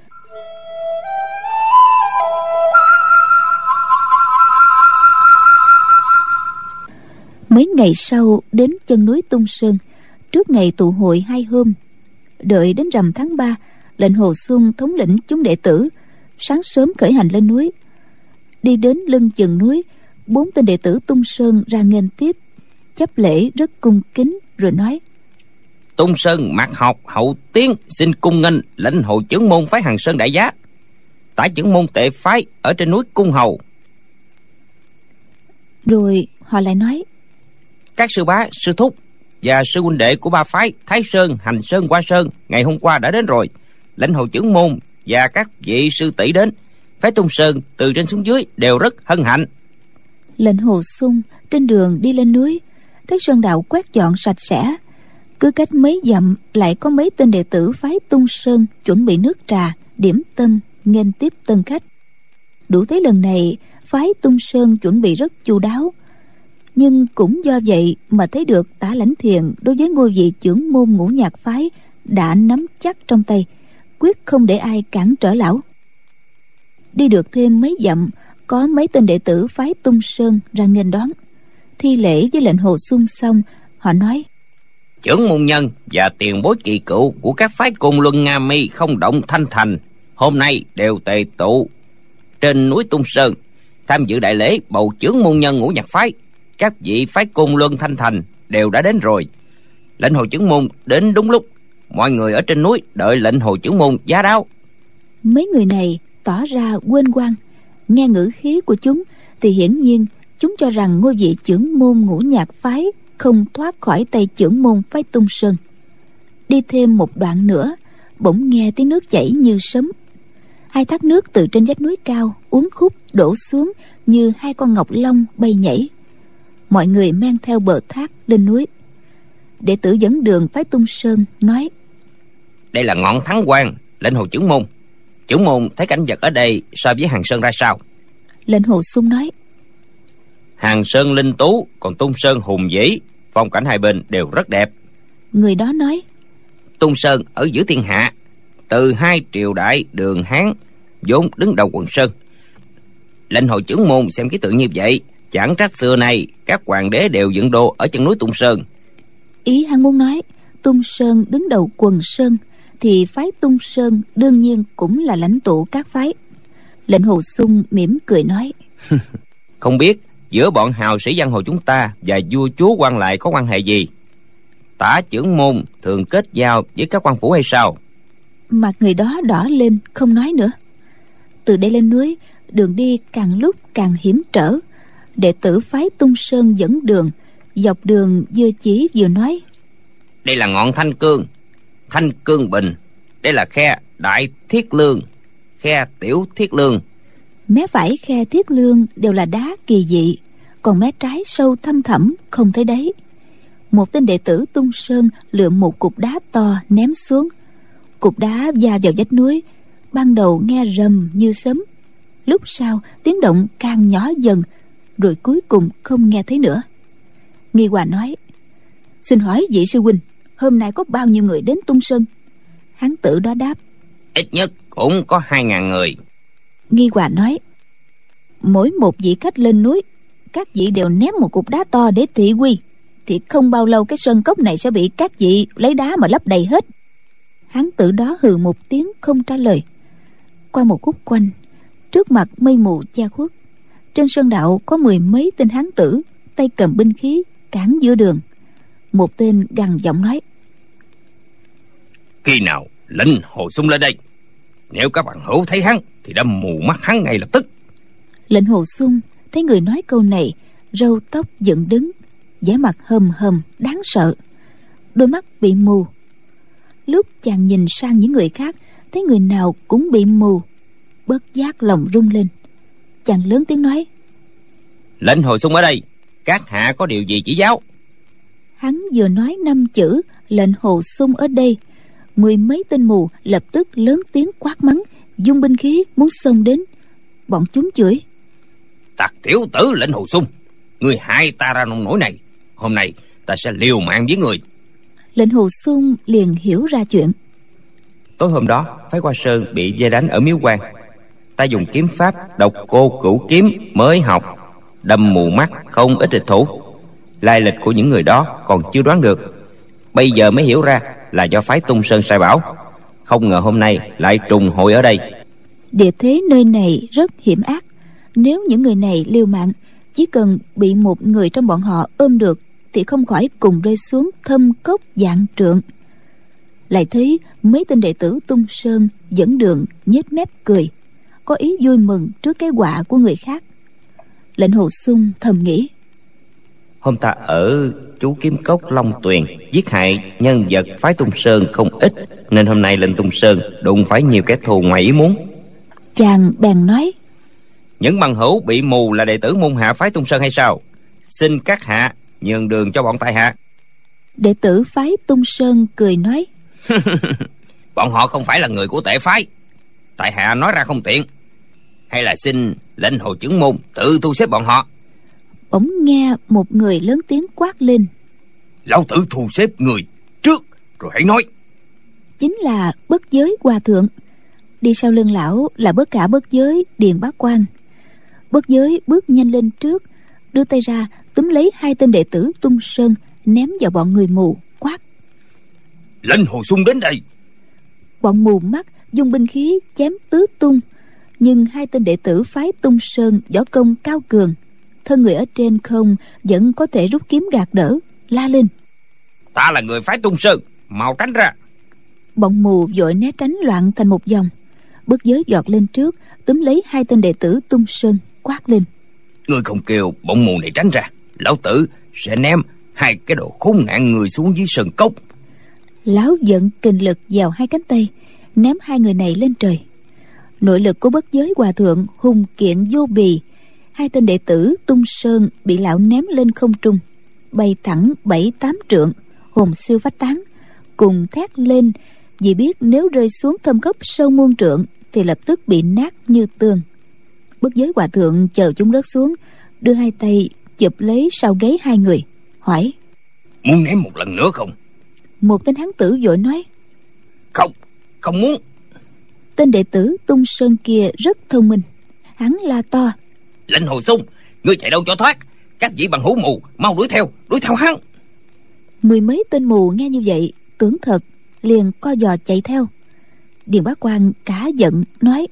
Mấy ngày sau đến chân núi Tung Sơn, trước ngày tụ hội hai hôm. Đợi đến rằm tháng ba, Lệnh Hồ Xung thống lĩnh chúng đệ tử sáng sớm khởi hành lên núi. Đi đến lưng chừng núi, bốn tên đệ tử Tung Sơn ra nghênh tiếp, chấp lễ rất cung kính rồi nói: Tung Sơn Mạc Học Hậu Tiến xin cung nghênh lãnh hội chưởng môn phái Hằng Sơn đại giá, tả chưởng môn Tệ phái ở trên núi Cung Hầu. Rồi họ lại nói: Các sư bá, sư thúc và sư huynh đệ của ba phái Thái Sơn, Hành Sơn, Hoa Sơn ngày hôm qua đã đến rồi. Lãnh hội chưởng môn và các vị sư tỷ đến, phái Tung Sơn từ trên xuống dưới đều rất hân hạnh. Lệnh Hồ Xung trên đường đi lên núi, thấy sơn đạo quét dọn sạch sẽ. Cứ cách mấy dặm lại có mấy tên đệ tử phái Tung Sơn chuẩn bị nước trà, điểm tâm nghênh tiếp tân khách. Đủ thấy lần này phái Tung Sơn chuẩn bị rất chu đáo, nhưng cũng do vậy mà thấy được Tả Lãnh Thiền đối với ngôi vị chưởng môn Ngũ Nhạc phái đã nắm chắc trong tay, quyết không để ai cản trở lão. Đi được thêm mấy dặm, có mấy tên đệ tử phái Tung Sơn ra nghênh đón. Thi lễ với lệnh Hồ Xuân xong, họ nói: Chưởng môn nhân và tiền bối kỳ cựu của các phái Côn Luân, Nga Mi, Không Động, Thanh Thành hôm nay đều tề tụ trên núi Tung Sơn tham dự đại lễ bầu chưởng môn nhân Ngũ Nhạc phái. Các vị phái Côn Luân, Thanh Thành đều đã đến rồi. Lệnh Hồ chưởng môn đến đúng lúc, mọi người ở trên núi đợi lệnh Hồ chưởng môn giá đáo. Mấy người này tỏ ra quên quan, nghe ngữ khí của chúng thì hiển nhiên chúng cho rằng ngôi vị chưởng môn Ngũ Nhạc phái không thoát khỏi tay chưởng môn phái Tung Sơn. Đi thêm một đoạn nữa, bỗng nghe tiếng nước chảy như sấm. Hai thác nước từ trên vách núi cao uốn khúc đổ xuống như hai con ngọc long bay nhảy. Mọi người men theo bờ thác lên núi. Đệ tử dẫn đường phái Tung Sơn nói: Đây là ngọn Thắng Quan, lệnh Hồ chưởng môn. Chưởng môn thấy cảnh vật ở đây so với Hàng Sơn ra sao? Lệnh Hồ Xuân nói: Hàng Sơn linh tú, còn Tung Sơn hùng vĩ, phong cảnh hai bên đều rất đẹp. Người đó nói: Tung Sơn ở giữa thiên hạ, từ hai triều đại Đường Hán vốn đứng đầu quần sơn. Lệnh Hồ chưởng môn xem ký tự như vậy, chẳng trách xưa nay các hoàng đế đều dựng đô ở chân núi Tung Sơn. Ý hắn muốn nói Tung Sơn đứng đầu quần sơn thì phái Tung Sơn đương nhiên cũng là lãnh tụ các phái. Lệnh Hồ Xuân mỉm cười nói: Không biết giữa bọn hào sĩ giang hồ chúng ta và vua chúa quan lại có quan hệ gì? Tả chưởng môn thường kết giao với các quan phủ hay sao? Mặt người đó đỏ lên không nói nữa. Từ đây lên núi, đường đi càng lúc càng hiểm trở. Đệ tử phái Tung Sơn dẫn đường, dọc đường vừa chỉ vừa nói: Đây là ngọn Thanh Cương, Thanh Cương Bình. Đây là khe Đại Thiết Lương, khe Tiểu Thiết Lương. Mé phải khe Thiết Lương đều là đá kỳ dị, còn mé trái sâu thăm thẳm không thấy đáy. Một tên đệ tử Tung Sơn lượm một cục đá to ném xuống. Cục đá va vào vách núi, ban đầu nghe rầm như sấm, lúc sau tiếng động càng nhỏ dần, rồi cuối cùng không nghe thấy nữa. Nghi Hòa nói: Xin hỏi vị sư huynh, hôm nay có bao nhiêu người đến Tung Sơn? Hán tử đó đáp: Ít nhất cũng có hai ngàn người. Nghi Hòa nói: Mỗi một vị khách lên núi, các vị đều ném một cục đá to để thị uy, thì không bao lâu cái sơn cốc này sẽ bị các vị lấy đá mà lấp đầy hết. Hán tử đó hừ một tiếng không trả lời. Qua một khúc quanh, trước mặt mây mù che khuất, trên sơn đạo có mười mấy tên hán tử tay cầm binh khí cản giữa đường. Một tên gằn giọng nói: Khi nào lệnh Hồ Xuân lên đây? Nếu các bạn hữu thấy hắn thì đâm mù mắt hắn ngay lập tức. Lệnh Hồ Xuân thấy người nói câu này, râu tóc dựng đứng, vẻ mặt hầm hầm đáng sợ, đôi mắt bị mù. Lúc chàng nhìn sang những người khác, thấy người nào cũng bị mù, bất giác lòng rung lên. Chàng lớn tiếng nói: Lệnh Hồ Xuân ở đây, các hạ có điều gì chỉ giáo? Hắn vừa nói năm chữ lệnh Hồ Xuân ở đây, mười mấy tên mù lập tức lớn tiếng quát mắng, dung binh khí muốn xông đến. Bọn chúng chửi: Tặc tiểu tử lệnh Hồ Xuân, người hại ta ra nông nỗi này, hôm nay ta sẽ liều mạng với người. Lệnh Hồ Xuân liền hiểu ra chuyện. Tối hôm đó, phái Hoa Sơn bị vây đánh ở Miếu Quan. Ta dùng kiếm pháp độc cô cửu kiếm mới học, đâm mù mắt không ít địch thủ. Lai lịch của những người đó còn chưa đoán được, bây giờ mới hiểu ra là do phái Tung Sơn sai bảo. Không ngờ hôm nay lại trùng hội ở đây. Địa thế nơi này rất hiểm ác, nếu những người này liều mạng, chỉ cần bị một người trong bọn họ ôm được thì không khỏi cùng rơi xuống thâm cốc vạn trượng. Lại thấy mấy tên đệ tử Tung Sơn dẫn đường nhếch mép cười, có ý vui mừng trước cái họa của người khác. Lệnh Hồ Xuân thầm nghĩ: Hôm ta ở chú Kiếm Cốc Long Tuyền giết hại nhân vật phái Tung Sơn không ít, nên hôm nay lên Tung Sơn đụng phải nhiều kẻ thù ngoài ý muốn. Chàng bèn nói: Những bằng hữu bị mù là đệ tử môn hạ phái Tung Sơn hay sao? Xin các hạ nhường đường cho bọn tại hạ. Đệ tử phái Tung Sơn cười nói: Bọn họ không phải là người của tể phái. tại hạ nói ra không tiện. Hay là xin lệnh hồ chưởng môn tự thu xếp bọn họ. Bỗng nghe một người lớn tiếng quát lên: Lão tử thu xếp người trước rồi hãy nói. Chính là Bất Giới hòa thượng. Đi sau lưng lão là Bất Cả Bất Giới Điền Bá Quang. Bất Giới bước nhanh lên trước, đưa tay ra túm lấy hai tên đệ tử Tung Sơn, ném vào bọn người mù, quát: Lệnh hồ sung đến đây. Bọn mù mắt dùng binh khí chém tứ tung, nhưng hai tên đệ tử phái Tung Sơn võ công cao cường, thân người ở trên không vẫn có thể rút kiếm gạt đỡ, la lên: Ta là người phái Tung Sơn, mau tránh ra. Bọn mù vội né tránh loạn thành một vòng. Bất Giới giọt lên trước, túm lấy hai tên đệ tử Tung Sơn, quát lên: Ngươi không kêu bọn mù này tránh ra, lão tử sẽ ném hai cái đồ khốn nạn người xuống dưới sân cốc. Lão giận kình lực vào hai cánh tay, ném hai người này lên trời. Nội lực của Bất Giới hòa thượng hùng kiện vô bì, hai tên đệ tử Tung Sơn bị lão ném lên không trung, bay thẳng bảy tám trượng, hồn siêu phách tán, cùng thét lên vì biết nếu rơi xuống thâm cốc sâu muôn trượng thì lập tức bị nát như tương. Bất Giới hòa thượng chờ chúng rớt xuống, đưa hai tay chụp lấy sau gáy hai người, hỏi: Muốn ném một lần nữa không? Một tên hán tử vội nói: Không, không muốn. Tên đệ tử Tung Sơn kia rất thông minh, hắn la to: Lệnh hồ sung, ngươi chạy đâu cho thoát? Các vị bằng hữu mù mau đuổi theo, đuổi theo hắn. Mười mấy tên mù nghe như vậy tưởng thật, liền co giò chạy theo. Điền Bá Quang cả giận nói: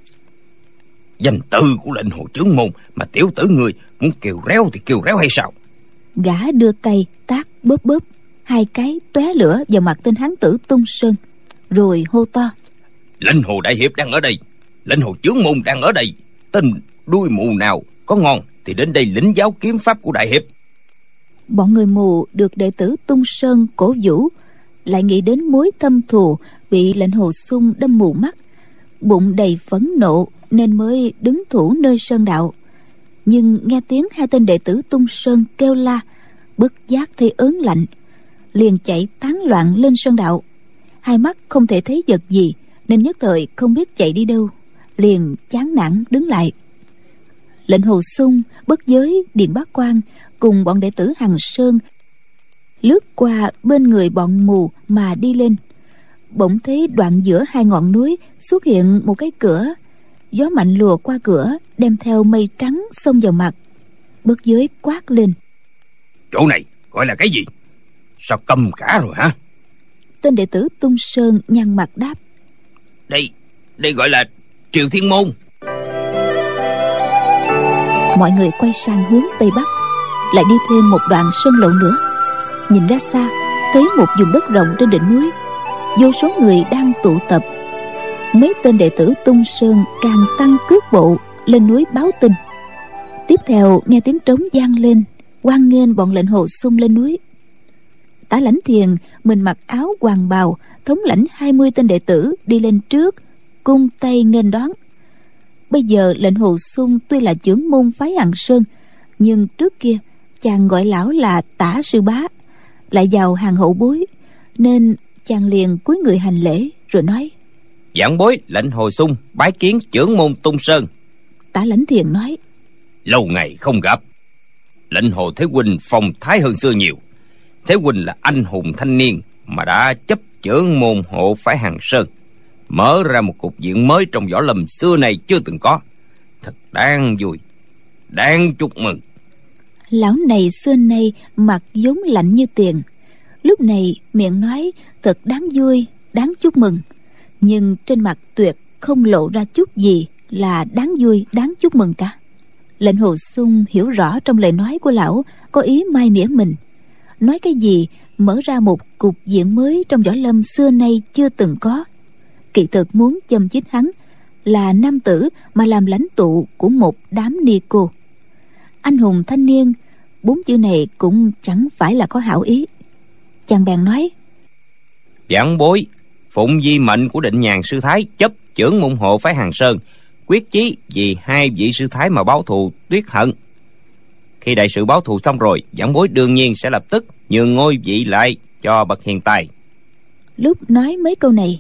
Danh từ của lệnh hồ chưởng môn mà tiểu tử người muốn kêu réo thì kêu réo hay sao? Gã đưa tay tát bóp bóp hai cái tóe lửa vào mặt tên hán tử Tung Sơn, rồi hô to: Lệnh hồ đại hiệp đang ở đây, lệnh hồ chưởng môn đang ở đây. Tên đuôi mù nào có ngon thì đến đây lĩnh giáo kiếm pháp của đại hiệp. Bọn người mù được đệ tử Tung Sơn cổ vũ, lại nghĩ đến mối thâm thù bị lệnh hồ sung đâm mù mắt, bụng đầy phẫn nộ nên mới đứng thủ nơi sơn đạo. Nhưng nghe tiếng hai tên đệ tử Tung Sơn kêu la, bất giác thấy ớn lạnh, liền chạy tán loạn lên sơn đạo. Hai mắt không thể thấy vật gì nên nhất thời không biết chạy đi đâu, liền chán nản đứng lại. Lệnh hồ sung, Bất Giới, Điền Bá Quang cùng bọn đệ tử Hằng Sơn lướt qua bên người bọn mù mà đi lên. Bỗng thấy đoạn giữa hai ngọn núi xuất hiện một cái cửa, gió mạnh lùa qua cửa, đem theo mây trắng xông vào mặt. Bất Giới quát lên: Chỗ này gọi là cái gì? Sao câm cả rồi hả? Tên đệ tử Tung Sơn nhăn mặt đáp: Đây, đây gọi là Triều Thiên Môn. Mọi người quay sang hướng tây bắc, lại đi thêm một đoạn sơn lộ nữa. Nhìn ra xa, thấy một vùng đất rộng trên đỉnh núi, vô số người đang tụ tập. Mấy tên đệ tử Tung Sơn càng tăng cước bộ lên núi báo tin. Tiếp theo nghe tiếng trống vang lên, hoan nghênh bọn lệnh hồ sung lên núi. Tả Lãnh Thiền mình mặc áo hoàng bào, thống lãnh hai mươi tên đệ tử đi lên trước, cung tay nghênh đón. Bây giờ lệnh hồ sung tuy là chưởng môn phái Hằng Sơn, nhưng trước kia chàng gọi lão là Tả sư bá, lại vào hàng hậu bối, nên chàng liền cúi người hành lễ rồi nói: Giảng bối lệnh hồ sung bái kiến chưởng môn Tung Sơn. Tả Lãnh Thiền nói: Lâu ngày không gặp, lệnh hồ thế huynh phong thái hơn xưa nhiều. Thế huynh là anh hùng thanh niên mà đã chấp chưởng môn hộ phái Hằng Sơn, mở ra một cục diện mới trong võ lâm xưa này chưa từng có. Thật đáng vui, đáng chúc mừng. Lão này xưa nay mặt vốn lạnh như tiền, lúc này miệng nói thật đáng vui, đáng chúc mừng, nhưng trên mặt tuyệt không lộ ra chút gì là đáng vui, đáng chúc mừng cả. Lệnh hồ sung hiểu rõ trong lời nói của lão có ý mai mỉa mình, nói cái gì mở ra một cục diện mới trong võ lâm xưa nay chưa từng có. Kỳ thực muốn châm chích hắn là nam tử mà làm lãnh tụ của một đám ni cô. Anh hùng thanh niên, bốn chữ này cũng chẳng phải là có hảo ý. Chàng bèn nói: Giảng bối phụng di mệnh của Định Nhàn sư thái chấp chưởng môn hộ phái Hằng Sơn, quyết chí vì hai vị sư thái mà báo thù tuyết hận. Khi đại sự báo thù xong rồi, giảng bối đương nhiên sẽ lập tức nhường ngôi vị lại cho bậc hiền tài. Lúc nói mấy câu này,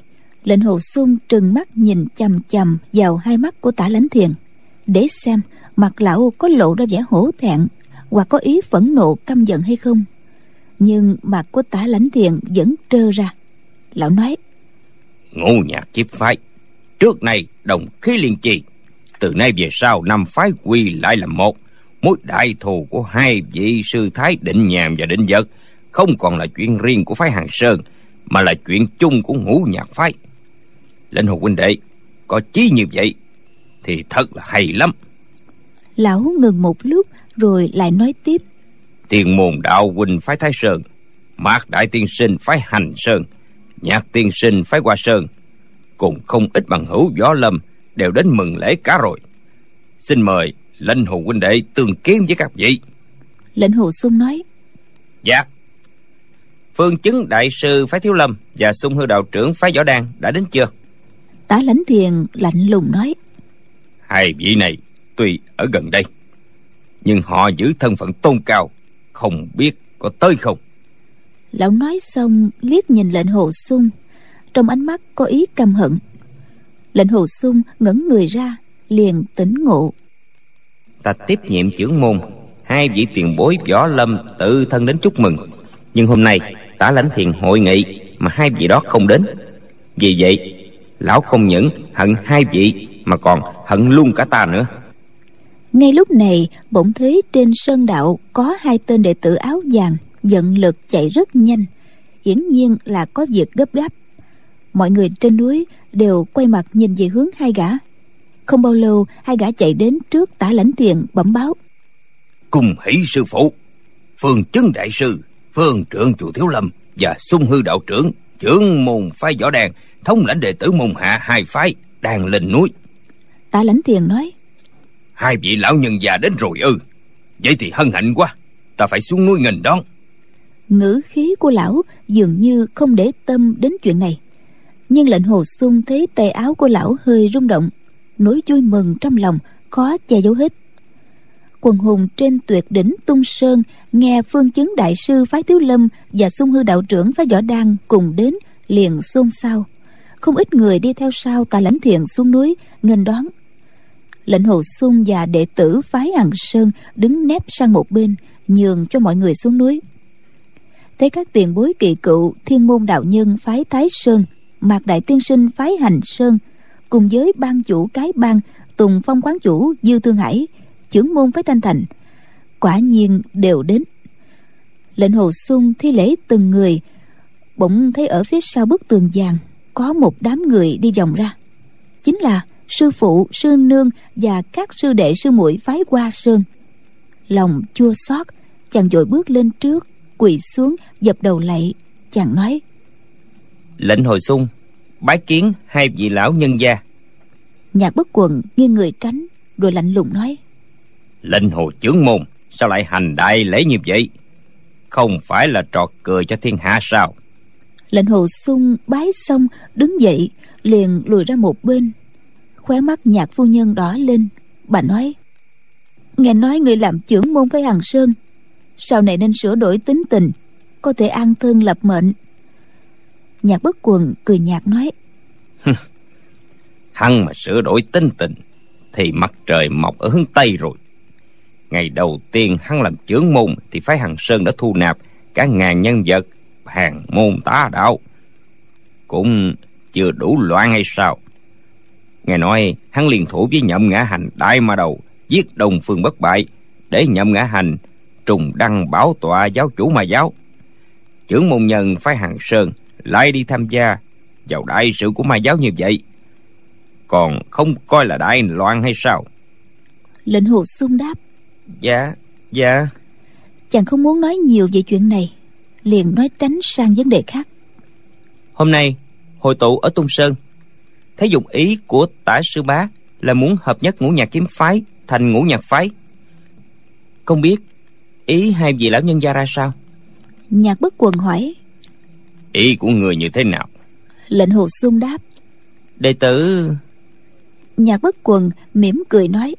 Lệnh Hồ Xung trừng mắt nhìn chằm chằm vào hai mắt của Tả Lãnh Thiền, để xem mặt lão có lộ ra vẻ hổ thẹn hoặc có ý phẫn nộ căm giận hay không. Nhưng mặt của Tả Lãnh Thiền vẫn trơ ra. Lão nói: Ngũ Nhạc Kiếm phái trước nay đồng khí liên trì, từ nay về sau năm phái quy lại là một. Mối đại thù của hai vị sư thái Định Nhàn và Định Vật không còn là chuyện riêng của phái Hàng Sơn, mà là chuyện chung của Ngũ Nhạc phái. Lệnh Hồ huynh đệ có chí như vậy thì thật là hay lắm. Lão ngừng một lúc rồi lại nói tiếp: Tiền môn đạo huynh phái Thái Sơn, Mạc đại tiên sinh phái Hành Sơn, Nhạc tiên sinh phái Hoa Sơn, cùng không ít bằng hữu Võ Lâm đều đến mừng lễ cả rồi. Xin mời Lệnh Hồ huynh đệ tương kiến với các vị. Lệnh Hồ Xung nói: Dạ. Phương Chứng đại sư phái Thiếu Lâm và Xung Hư đạo trưởng phái Võ Đan đã đến chưa? Tả Lãnh Thiền lạnh lùng nói: Hai vị này tuy ở gần đây, nhưng họ giữ thân phận tôn cao, không biết có tới không. Lão nói xong liếc nhìn Lệnh Hồ Xung, trong ánh mắt có ý căm hận. Lệnh Hồ Xung ngẩng người ra, liền tỉnh ngộ. Ta tiếp nhiệm chưởng môn, hai vị tiền bối Võ Lâm tự thân đến chúc mừng, nhưng hôm nay Tả Lãnh Thiền hội nghị mà hai vị đó không đến. Vì vậy lão không những hận hai vị mà còn hận luôn cả ta nữa. Ngay lúc này bỗng thấy trên sơn đạo có hai tên đệ tử áo vàng vận lực chạy rất nhanh, hiển nhiên là có việc gấp gáp. Mọi người trên núi đều quay mặt nhìn về hướng hai gã. Không bao lâu hai gã chạy đến trước Tả Lãnh Thiền bẩm báo: Cùng hỷ sư phụ, Phương Chứng đại sư, Phương trưởng chùa Thiếu Lâm và Xung Hư đạo trưởng trưởng môn phái Võ Đan, thống lãnh đệ tử môn hạ hai phái đang lên núi. Tả Lãnh Thiền nói: Hai vị lão nhân già đến rồi ư? Vậy thì hân hạnh quá, ta phải xuống núi nghênh đón. Ngữ khí của lão dường như không để tâm đến chuyện này, nhưng Lệnh Hồ Xung thấy tay áo của lão hơi rung động, nỗi vui mừng trong lòng khó che giấu hết. Quần hùng trên Tuyệt Đỉnh Tung Sơn nghe Phương Chứng đại sư phái Thiếu Lâm và Xung Hư đạo trưởng phái Võ Đan cùng đến, liền xôn xao. Không ít người đi theo sau Tả Lãnh Thiền xuống núi nghênh đón. Lệnh Hồ Xung và đệ tử phái Hằng Sơn đứng nép sang một bên, nhường cho mọi người xuống núi. Thấy các tiền bối kỳ cựu Thiên Môn đạo nhân phái Thái Sơn, Mạc đại tiên sinh phái Hành Sơn, cùng với ban chủ cái bang Tùng Phong quán chủ Dư Thương Hải, chưởng môn phái Thanh Thành, quả nhiên đều đến. Lệnh Hồ Xung thi lễ từng người, bỗng thấy ở phía sau bức tường vàng có một đám người đi vòng ra, chính là sư phụ, sư nương và các sư đệ sư muội phái Hoa Sơn. Lòng chua xót, chàng vội bước lên trước, quỳ xuống dập đầu lạy. Chàng nói: Lệnh Hồ Xung bái kiến hai vị lão nhân gia. Nhạc Bất Quần nghiêng người tránh, rồi lạnh lùng nói: Lệnh Hồ trưởng môn sao lại hành đại lễ như vậy? Không phải là trò cười cho thiên hạ sao? Lệnh Hồ Xung bái xong đứng dậy, liền lùi ra một bên. Khóe mắt Nhạc phu nhân đỏ lên, bà nói: Nghe nói người làm chưởng môn với Hằng Sơn, sau này nên sửa đổi tính tình, có thể an thân lập mệnh. Nhạc Bất Quần cười nhạt nói: Hắn mà sửa đổi tính tình thì mặt trời mọc ở hướng Tây rồi. Ngày đầu tiên hắn làm chưởng môn thì phái Hằng Sơn đã thu nạp cả ngàn nhân vật hàng môn tá đạo, cũng chưa đủ loạn hay sao? Nghe nói hắn liên thủ với Nhậm Ngã Hành Đại Ma Đầu giết Đông Phương Bất Bại, để Nhậm Ngã Hành trùng đăng bảo tọa giáo chủ Ma giáo. Chưởng môn nhân phái Hằng Sơn lại đi tham gia vào đại sự của Ma giáo như vậy, còn không coi là đại loạn hay sao? Lệnh Hồ Xung đáp: Dạ, dạ. Chàng không muốn nói nhiều về chuyện này, liền nói tránh sang vấn đề khác. Hôm nay hội tụ ở Tung Sơn, thấy dụng ý của Tả sư bá là muốn hợp nhất Ngũ Nhạc kiếm phái thành Ngũ Nhạc phái. Không biết ý hai vị lão nhân gia ra sao? Nhạc Bất Quần hỏi: Ý của người như thế nào? Lệnh Hồ Xung đáp: Đệ tử... Nhạc Bất Quần mỉm cười nói: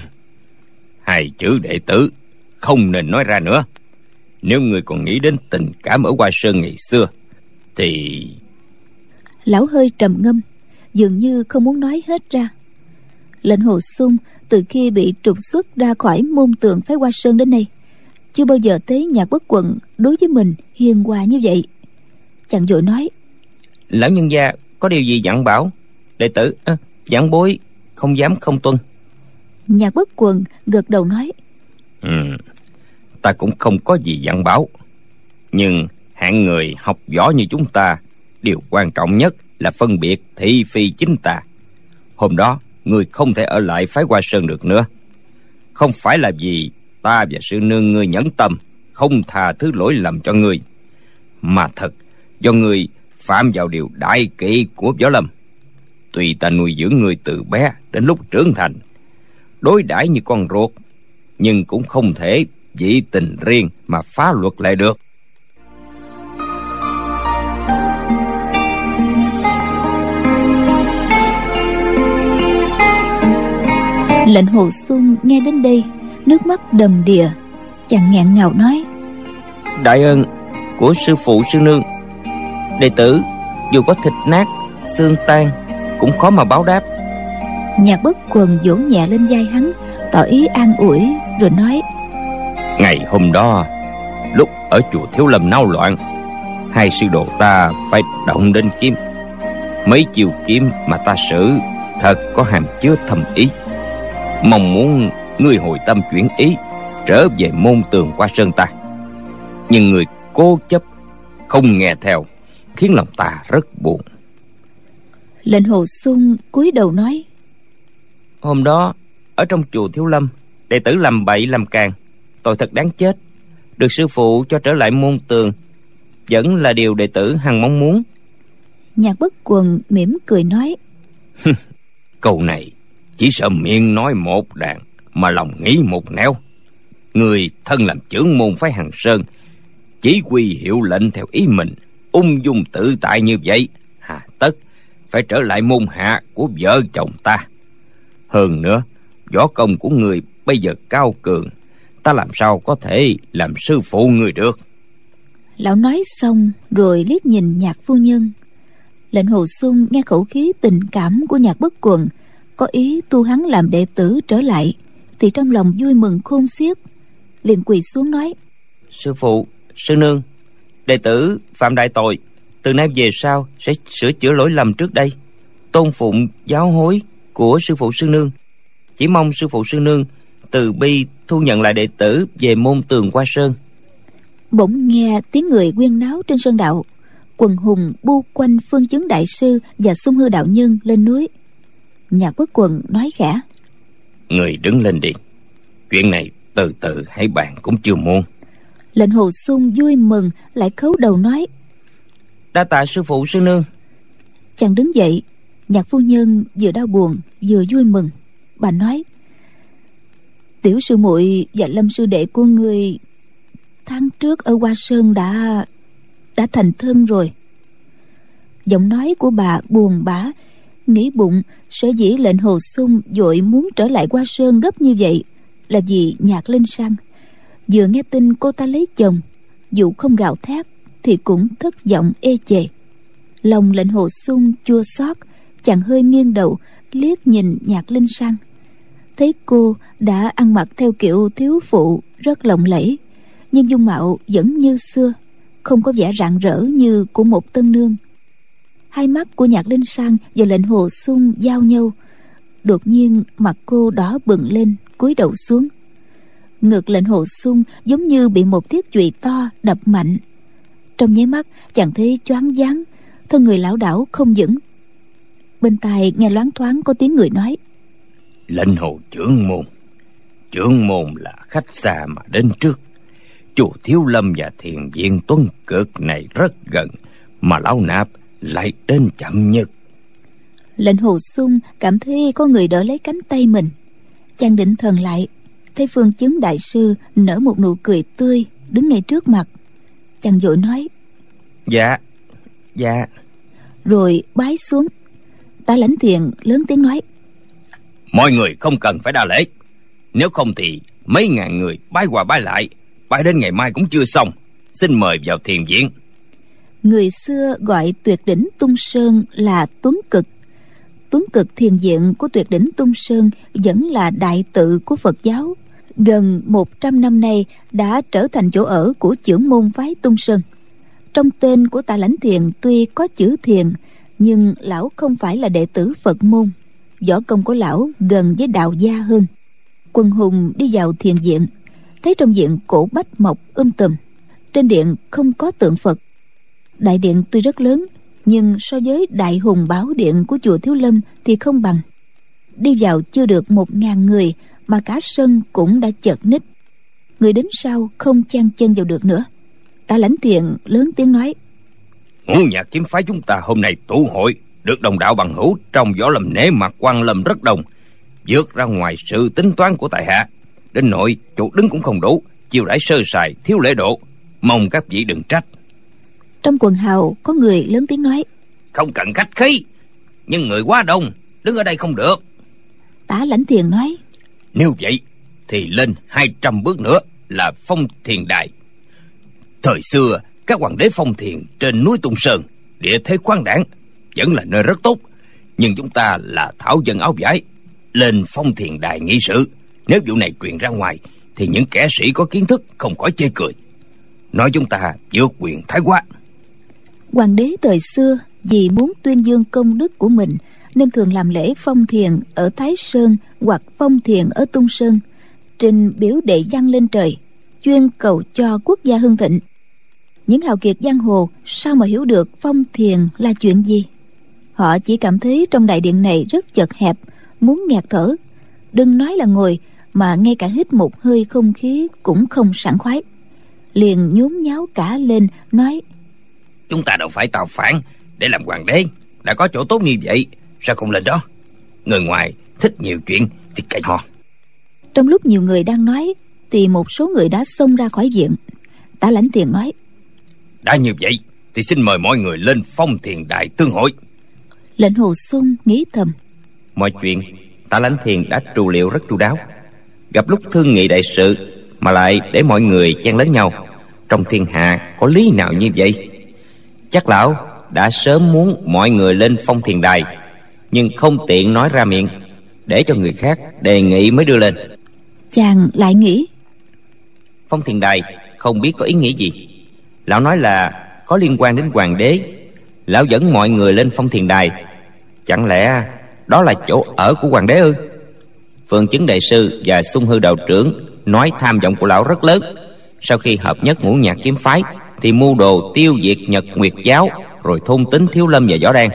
Hai chữ đệ tử không nên nói ra nữa. Nếu người còn nghĩ đến tình cảm ở Hoa Sơn ngày xưa thì... Lão hơi trầm ngâm, dường như không muốn nói hết ra. Lệnh Hồ Xung từ khi bị trục xuất ra khỏi môn tường phái Hoa Sơn đến nay, chưa bao giờ thấy Nhạc Bất Quận đối với mình hiền hòa như vậy. Chàng vội nói: Lão nhân gia có điều gì dặn bảo? Đệ tử à, giảng bối không dám không tuân. Nhạc Bất Quận gật đầu nói: Ừ, ta cũng không có gì dặn bảo. Nhưng hạng người học võ như chúng ta, điều quan trọng nhất là phân biệt thị phi chính tà. Hôm đó ngươi không thể ở lại phái Hoa Sơn được nữa. Không phải là vì ta và sư nương ngươi nhẫn tâm không tha thứ lỗi lầm cho ngươi, mà thật do ngươi phạm vào điều đại kỵ của võ lâm. Tuy ta nuôi dưỡng ngươi từ bé đến lúc trưởng thành, đối đãi như con ruột, nhưng cũng không thể vì tình riêng mà phá luật lại được. Lệnh Hồ Xung nghe đến đây, nước mắt đầm đìa. Chàng nghẹn ngào nói: Đại ân của sư phụ sư nương, đệ tử dù có thịt nát xương tan cũng khó mà báo đáp. Nhạc Bất Quần vỗ nhẹ lên vai hắn, tỏ ý an ủi, rồi nói: Ngày hôm đó, lúc ở chùa Thiếu Lâm náo loạn, hai sư đồ ta phải động đến kiếm. Mấy chiều kiếm mà ta sử thật có hàm chứa thâm ý. Mong muốn ngươi hồi tâm chuyển ý, trở về môn tường Hoa Sơn ta. Nhưng người cố chấp không nghe theo, khiến lòng ta rất buồn. Lệnh Hồ Xung cúi đầu nói: Hôm đó ở trong chùa Thiếu Lâm, đệ tử làm bậy làm càng, tội thật đáng chết. Được sư phụ cho trở lại môn tường vẫn là điều đệ tử hằng mong muốn. Nhạc Bất Quần mỉm cười nói: Câu này chỉ sợ miệng nói một đàn mà lòng nghĩ một nẻo. Người thân làm trưởng môn phái Hằng Sơn, chỉ huy hiệu lệnh theo ý mình, ung dung tự tại như vậy, hà tất phải trở lại môn hạ của vợ chồng ta. Hơn nữa, võ công của người bây giờ cao cường, ta làm sao có thể làm sư phụ người được. Lão nói xong rồi liếc nhìn Nhạc phu nhân. Lệnh Hồ Xung nghe khẩu khí tình cảm của Nhạc Bất Quần, có ý tu hắn làm đệ tử trở lại, thì trong lòng vui mừng khôn xiết, liền quỳ xuống nói: Sư phụ, sư nương, đệ tử phạm đại tội, từ nay về sau sẽ sửa chữa lỗi lầm trước đây, tôn phụng giáo hối của sư phụ sư nương. Chỉ mong sư phụ sư nương từ bi thu nhận lại đệ tử về môn tường Hoa Sơn. Bỗng nghe tiếng người quyên náo trên sơn đạo, quần hùng bu quanh Phương Chứng đại sư và Xung Hư đạo nhân lên núi. Nhạc Bất Quần nói khẽ: Người đứng lên đi, chuyện này từ từ hãy bàn cũng chưa muộn. Lệnh Hồ Xung vui mừng lại khấu đầu nói: Đa tạ sư phụ sư nương. Chàng đứng dậy. Nhạc phu nhân vừa đau buồn vừa vui mừng. Bà nói: Tiểu sư muội và Lâm sư đệ của ngươi tháng trước ở Hoa Sơn đã đã thành thân rồi. Giọng nói của bà buồn bã, nghĩ bụng sở dĩ Lệnh Hồ Xung vội muốn trở lại Hoa Sơn gấp như vậy là vì Nhạc Linh Sang. Vừa nghe tin cô ta lấy chồng, dù không gào thét thì cũng thất vọng ê chề. Lòng Lệnh Hồ Xung chua xót, chàng hơi nghiêng đầu liếc nhìn Nhạc Linh Sang, thấy cô đã ăn mặc theo kiểu thiếu phụ rất lộng lẫy, nhưng dung mạo vẫn như xưa, không có vẻ rạng rỡ như của một tân nương. Hai mắt của Nhạc Linh Sang và Lệnh Hồ Xung giao nhau, đột nhiên mặt cô đỏ bừng lên, cúi đầu xuống. Ngực Lệnh Hồ Xung giống như bị một thiết chùy to đập mạnh. Trong nháy mắt chàng thấy choáng váng, thân người lảo đảo không vững. Bên tai nghe loáng thoáng có tiếng người nói: Lệnh Hồ trưởng môn, trưởng môn là khách xa mà đến trước. Chùa Thiếu Lâm và thiền viện Tuấn Cực này rất gần, mà lão nạp lại đến chậm nhất. Lệnh Hồ Xung cảm thấy có người đỡ lấy cánh tay mình. Chàng định thần lại, thấy Phương Chứng đại sư nở một nụ cười tươi đứng ngay trước mặt. Chàng vội nói: Dạ, dạ. Rồi bái xuống. Tả Lãnh Thiền lớn tiếng nói: Mọi người không cần phải đa lễ, nếu không thì mấy ngàn người bái qua bái lại, bái đến ngày mai cũng chưa xong. Xin mời vào thiền viện. Người xưa gọi tuyệt đỉnh Tung Sơn là Tuấn Cực. Tuấn Cực thiền viện của tuyệt đỉnh Tung Sơn vẫn là đại tự của Phật giáo, gần một trăm năm nay đã trở thành chỗ ở của chưởng môn phái Tung Sơn. Trong tên của Tạ Lãnh Thiền tuy có chữ thiền, nhưng lão không phải là đệ tử Phật môn. Võ công của lão gần với đạo gia hơn. Quần hùng đi vào thiền viện, thấy trong viện cổ bách mọc um tùm, trên điện không có tượng Phật. Đại điện tuy rất lớn, nhưng so với đại hùng bảo điện của chùa Thiếu Lâm thì không bằng. Đi vào chưa được một ngàn người mà cả sân cũng đã chật ních. Người đến sau không chen chân vào được nữa. Tạ Lãnh Thiền lớn tiếng nói: Ngũ Nhạc kiếm phái chúng ta hôm nay tụ hội, được đồng đạo bằng hữu trong võ lâm nể mặt quan lâm rất đông, vượt ra ngoài sự tính toán của tại hạ, đến nỗi chỗ đứng cũng không đủ, chiêu đãi sơ sài, thiếu lễ độ, mong các vị đừng trách. Trong quần hào có người lớn tiếng nói: Không cần khách khí, nhưng người quá đông, đứng ở đây không được. Tạ Lãnh Thiền nói: Nếu vậy thì lên hai trăm bước nữa là Phong Thiền Đài. Thời xưa các hoàng đế phong thiền trên núi Tung Sơn, địa thế khoáng đãng, vẫn là nơi rất tốt. Nhưng chúng ta là thảo dân áo vải, lên Phong Thiền Đài nghị sự. Nếu vụ này truyền ra ngoài thì những kẻ sĩ có kiến thức không khỏi chê cười, nói chúng ta vượt quyền thái quá. Hoàng đế thời xưa vì muốn tuyên dương công đức của mình nên thường làm lễ phong thiền ở Thái Sơn hoặc phong thiền ở Tung Sơn, trình biểu đệ văn lên trời, chuyên cầu cho quốc gia hưng thịnh. Những hào kiệt giang hồ sao mà hiểu được phong thiền là chuyện gì? Họ chỉ cảm thấy trong đại điện này rất chật hẹp, muốn nghẹt thở. Đừng nói là ngồi, mà ngay cả hít một hơi không khí cũng không sảng khoái. Liền nhốn nháo cả lên nói: Chúng ta đâu phải tạo phản để làm hoàng đế, đã có chỗ tốt như vậy, sao không lên đó? Người ngoài thích nhiều chuyện thì kệ họ. Trong lúc nhiều người đang nói thì một số người đã xông ra khỏi viện. Tạ Lãnh Thiền nói: Đã như vậy thì xin mời mọi người lên Phong Thiền Đài tương hội. Lệnh Hồ Xuân nghĩ thầm: Mọi chuyện Tạ Lãnh Thiền đã trù liệu rất chu đáo. Gặp lúc thương nghị đại sự mà lại để mọi người chen lấn nhau, trong thiên hạ có lý nào như vậy? Chắc lão đã sớm muốn mọi người lên Phong Thiền Đài, nhưng không tiện nói ra miệng, để cho người khác đề nghị mới đưa lên. Chàng lại nghĩ: Phong Thiền Đài không biết có ý nghĩa gì. Lão nói là có liên quan đến hoàng đế. Lão dẫn mọi người lên Phong Thiền Đài, chẳng lẽ đó là chỗ ở của hoàng đế ư? Phương Chứng đại sư và Xung Hư đạo trưởng nói tham vọng của lão rất lớn. Sau khi hợp nhất Ngũ Nhạc kiếm phái thì mưu đồ tiêu diệt Nhật Nguyệt giáo, rồi thôn tính Thiếu Lâm và Võ Đan.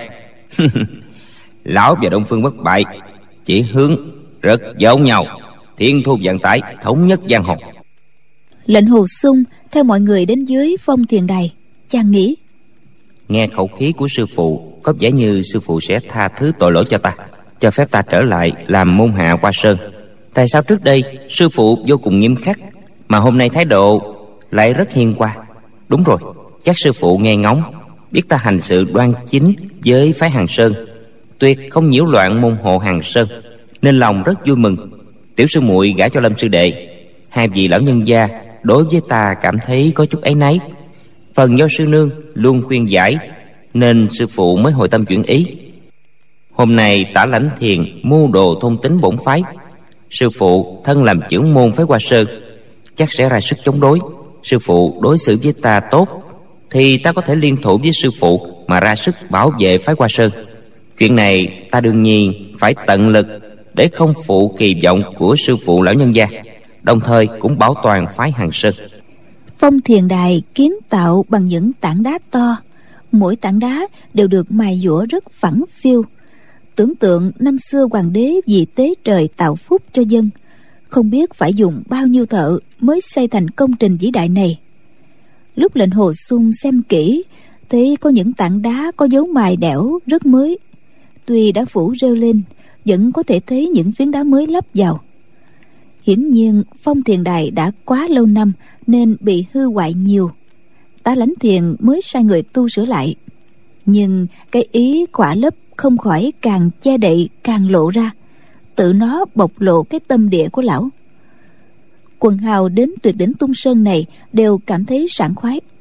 Lão và Đông Phương Bất Bại chỉ hướng rất giống nhau, thiên thu vạn tải, thống nhất giang hồ. Lệnh Hồ Xuân theo mọi người đến dưới Phong Thiền Đài. Chàng nghĩ: Nghe khẩu khí của sư phụ, có vẻ như sư phụ sẽ tha thứ tội lỗi cho ta, cho phép ta trở lại làm môn hạ Hoa Sơn. Tại sao trước đây sư phụ vô cùng nghiêm khắc, mà hôm nay thái độ lại rất hiền hòa? Đúng rồi, chắc sư phụ nghe ngóng, biết ta hành sự đoan chính với phái Hằng Sơn, tuyệt không nhiễu loạn môn hộ Hằng Sơn, nên lòng rất vui mừng. Tiểu sư muội gả cho Lâm sư đệ, hai vị lão nhân gia đối với ta cảm thấy có chút áy náy. Phần do sư nương luôn khuyên giải, nên sư phụ mới hồi tâm chuyển ý. Hôm nay Tạ Lãnh Thiền mưu đồ thôn tính bổn phái, sư phụ thân làm trưởng môn phái Hoa Sơn, chắc sẽ ra sức chống đối. Sư phụ đối xử với ta tốt thì ta có thể liên thủ với sư phụ mà ra sức bảo vệ phái Hoa Sơn. Chuyện này ta đương nhiên phải tận lực để không phụ kỳ vọng của sư phụ lão nhân gia, đồng thời cũng bảo toàn phái Hằng Sơn. Phong Thiền Đài kiến tạo bằng những tảng đá to, mỗi tảng đá đều được mài dũa rất phẳng phiu. Tưởng tượng năm xưa hoàng đế vì tế trời tạo phúc cho dân, không biết phải dùng bao nhiêu thợ mới xây thành công trình vĩ đại này. Lúc Lệnh Hồ Xuân xem kỹ, thấy có những tảng đá có dấu mài đẽo rất mới. Tuy đã phủ rêu lên, vẫn có thể thấy những phiến đá mới lắp vào. Hiển nhiên Phong Thiền Đài đã quá lâu năm nên bị hư hoại nhiều. Tạ Lãnh Thiền mới sai người tu sửa lại, nhưng cái ý khỏa lấp không khỏi càng che đậy càng lộ ra, tự nó bộc lộ cái tâm địa của lão. Quần hào đến tuyệt đỉnh Tung Sơn này đều cảm thấy sảng khoái.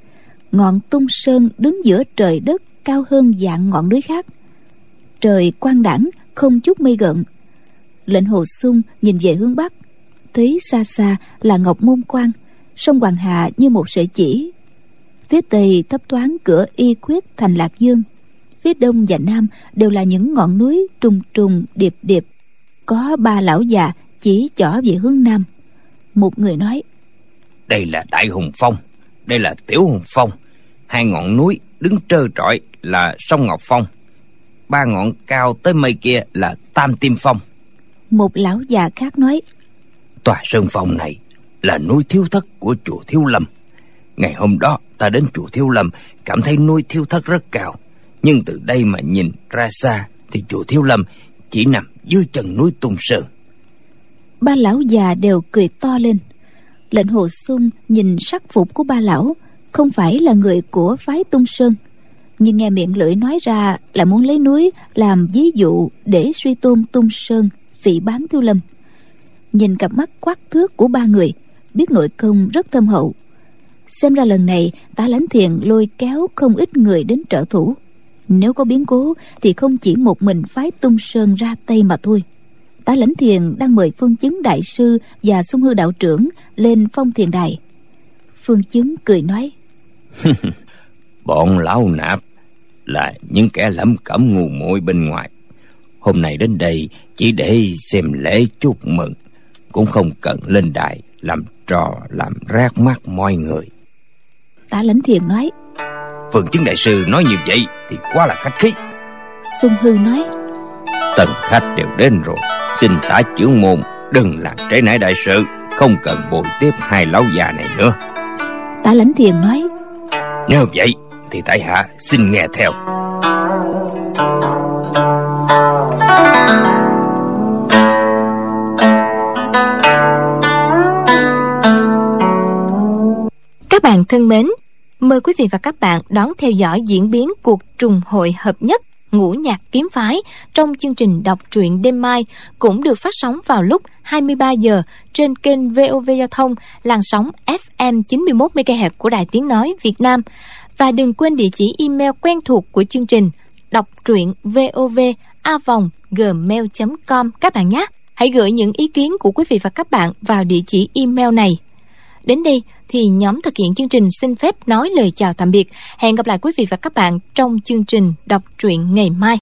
ngọn Tung Sơn đứng giữa trời đất cao hơn vạn ngọn núi khác. Trời quang đãng, không chút mây gợn. Lệnh Hồ Xung nhìn về hướng bắc, thấy xa xa là Ngọc Môn Quan, sông Hoàng Hà như một sợi chỉ. Phía tây thấp thoáng cửa Y Quyết thành Lạc Dương. Phía đông và nam đều là những ngọn núi trùng trùng điệp điệp. Có ba lão già chỉ trỏ về hướng nam. Một người nói: đây là Đại Hùng Phong, đây là Tiểu Hùng Phong. Hai ngọn núi đứng trơ trọi là sông Ngọc Phong. Ba ngọn cao tới mây kia là Tam Tim Phong. Một lão già khác nói: tòa sơn phong này là núi Thiếu Thất của chùa Thiếu Lâm. Ngày hôm đó ta đến chùa Thiếu Lâm, cảm thấy núi Thiếu Thất rất cao, nhưng từ đây mà nhìn ra xa thì chùa Thiếu Lâm chỉ nằm dưới chân núi Tung Sơn. Ba lão già đều cười to lên. Lệnh Hồ Xung nhìn sắc phục của ba lão, không phải là người của phái Tung Sơn, nhưng nghe miệng lưỡi nói ra là muốn lấy núi làm ví dụ để suy tôn Tung Sơn, phỉ báng Thiếu Lâm. Nhìn cặp mắt quắc thước của ba người, biết nội công rất thâm hậu. Xem ra lần này Tả Lãnh Thiền lôi kéo không ít người đến trợ thủ. Nếu có biến cố thì không chỉ một mình phái Tung Sơn ra tay mà thôi. Tả Lãnh Thiền đang mời Phương Chứng đại sư và Xung Hư đạo trưởng lên phong thiền đài. Phương Chứng cười nói: bọn lão nạp là những kẻ lẩm cẩm ngu muội bên ngoài, hôm nay đến đây chỉ để xem lễ chúc mừng, cũng không cần lên đài làm trò làm rác mắt mọi người. Tả Lãnh Thiền nói: Phương Chứng đại sư nói như vậy thì quá là khách khí. Xung Hư nói: tần khách đều đến rồi, xin Tả trưởng môn đừng làm trễ nải đại sự, không cần bồi tiếp hai lão già này nữa. Tả Lãnh Thiền nói: nếu vậy thì tại hạ xin nghe theo. Các bạn thân mến, mời quý vị và các bạn đón theo dõi diễn biến cuộc trùng hội hợp nhất ngũ nhạc kiếm phái trong chương trình đọc truyện đêm mai, cũng được phát sóng vào lúc hai mươi ba giờ trên kênh vê o vê Giao thông, làn sóng ép em chín mươi mốt mê ga héc của Đài Tiếng Nói Việt Nam. Và đừng quên địa chỉ email quen thuộc của chương trình, đọc truyện vov a vòng gmail chấm com các bạn nhé. Hãy gửi những ý kiến của quý vị và các bạn vào địa chỉ email này. Đến đây thì nhóm thực hiện chương trình xin phép nói lời chào tạm biệt. Hẹn gặp lại quý vị và các bạn trong chương trình đọc truyện ngày mai.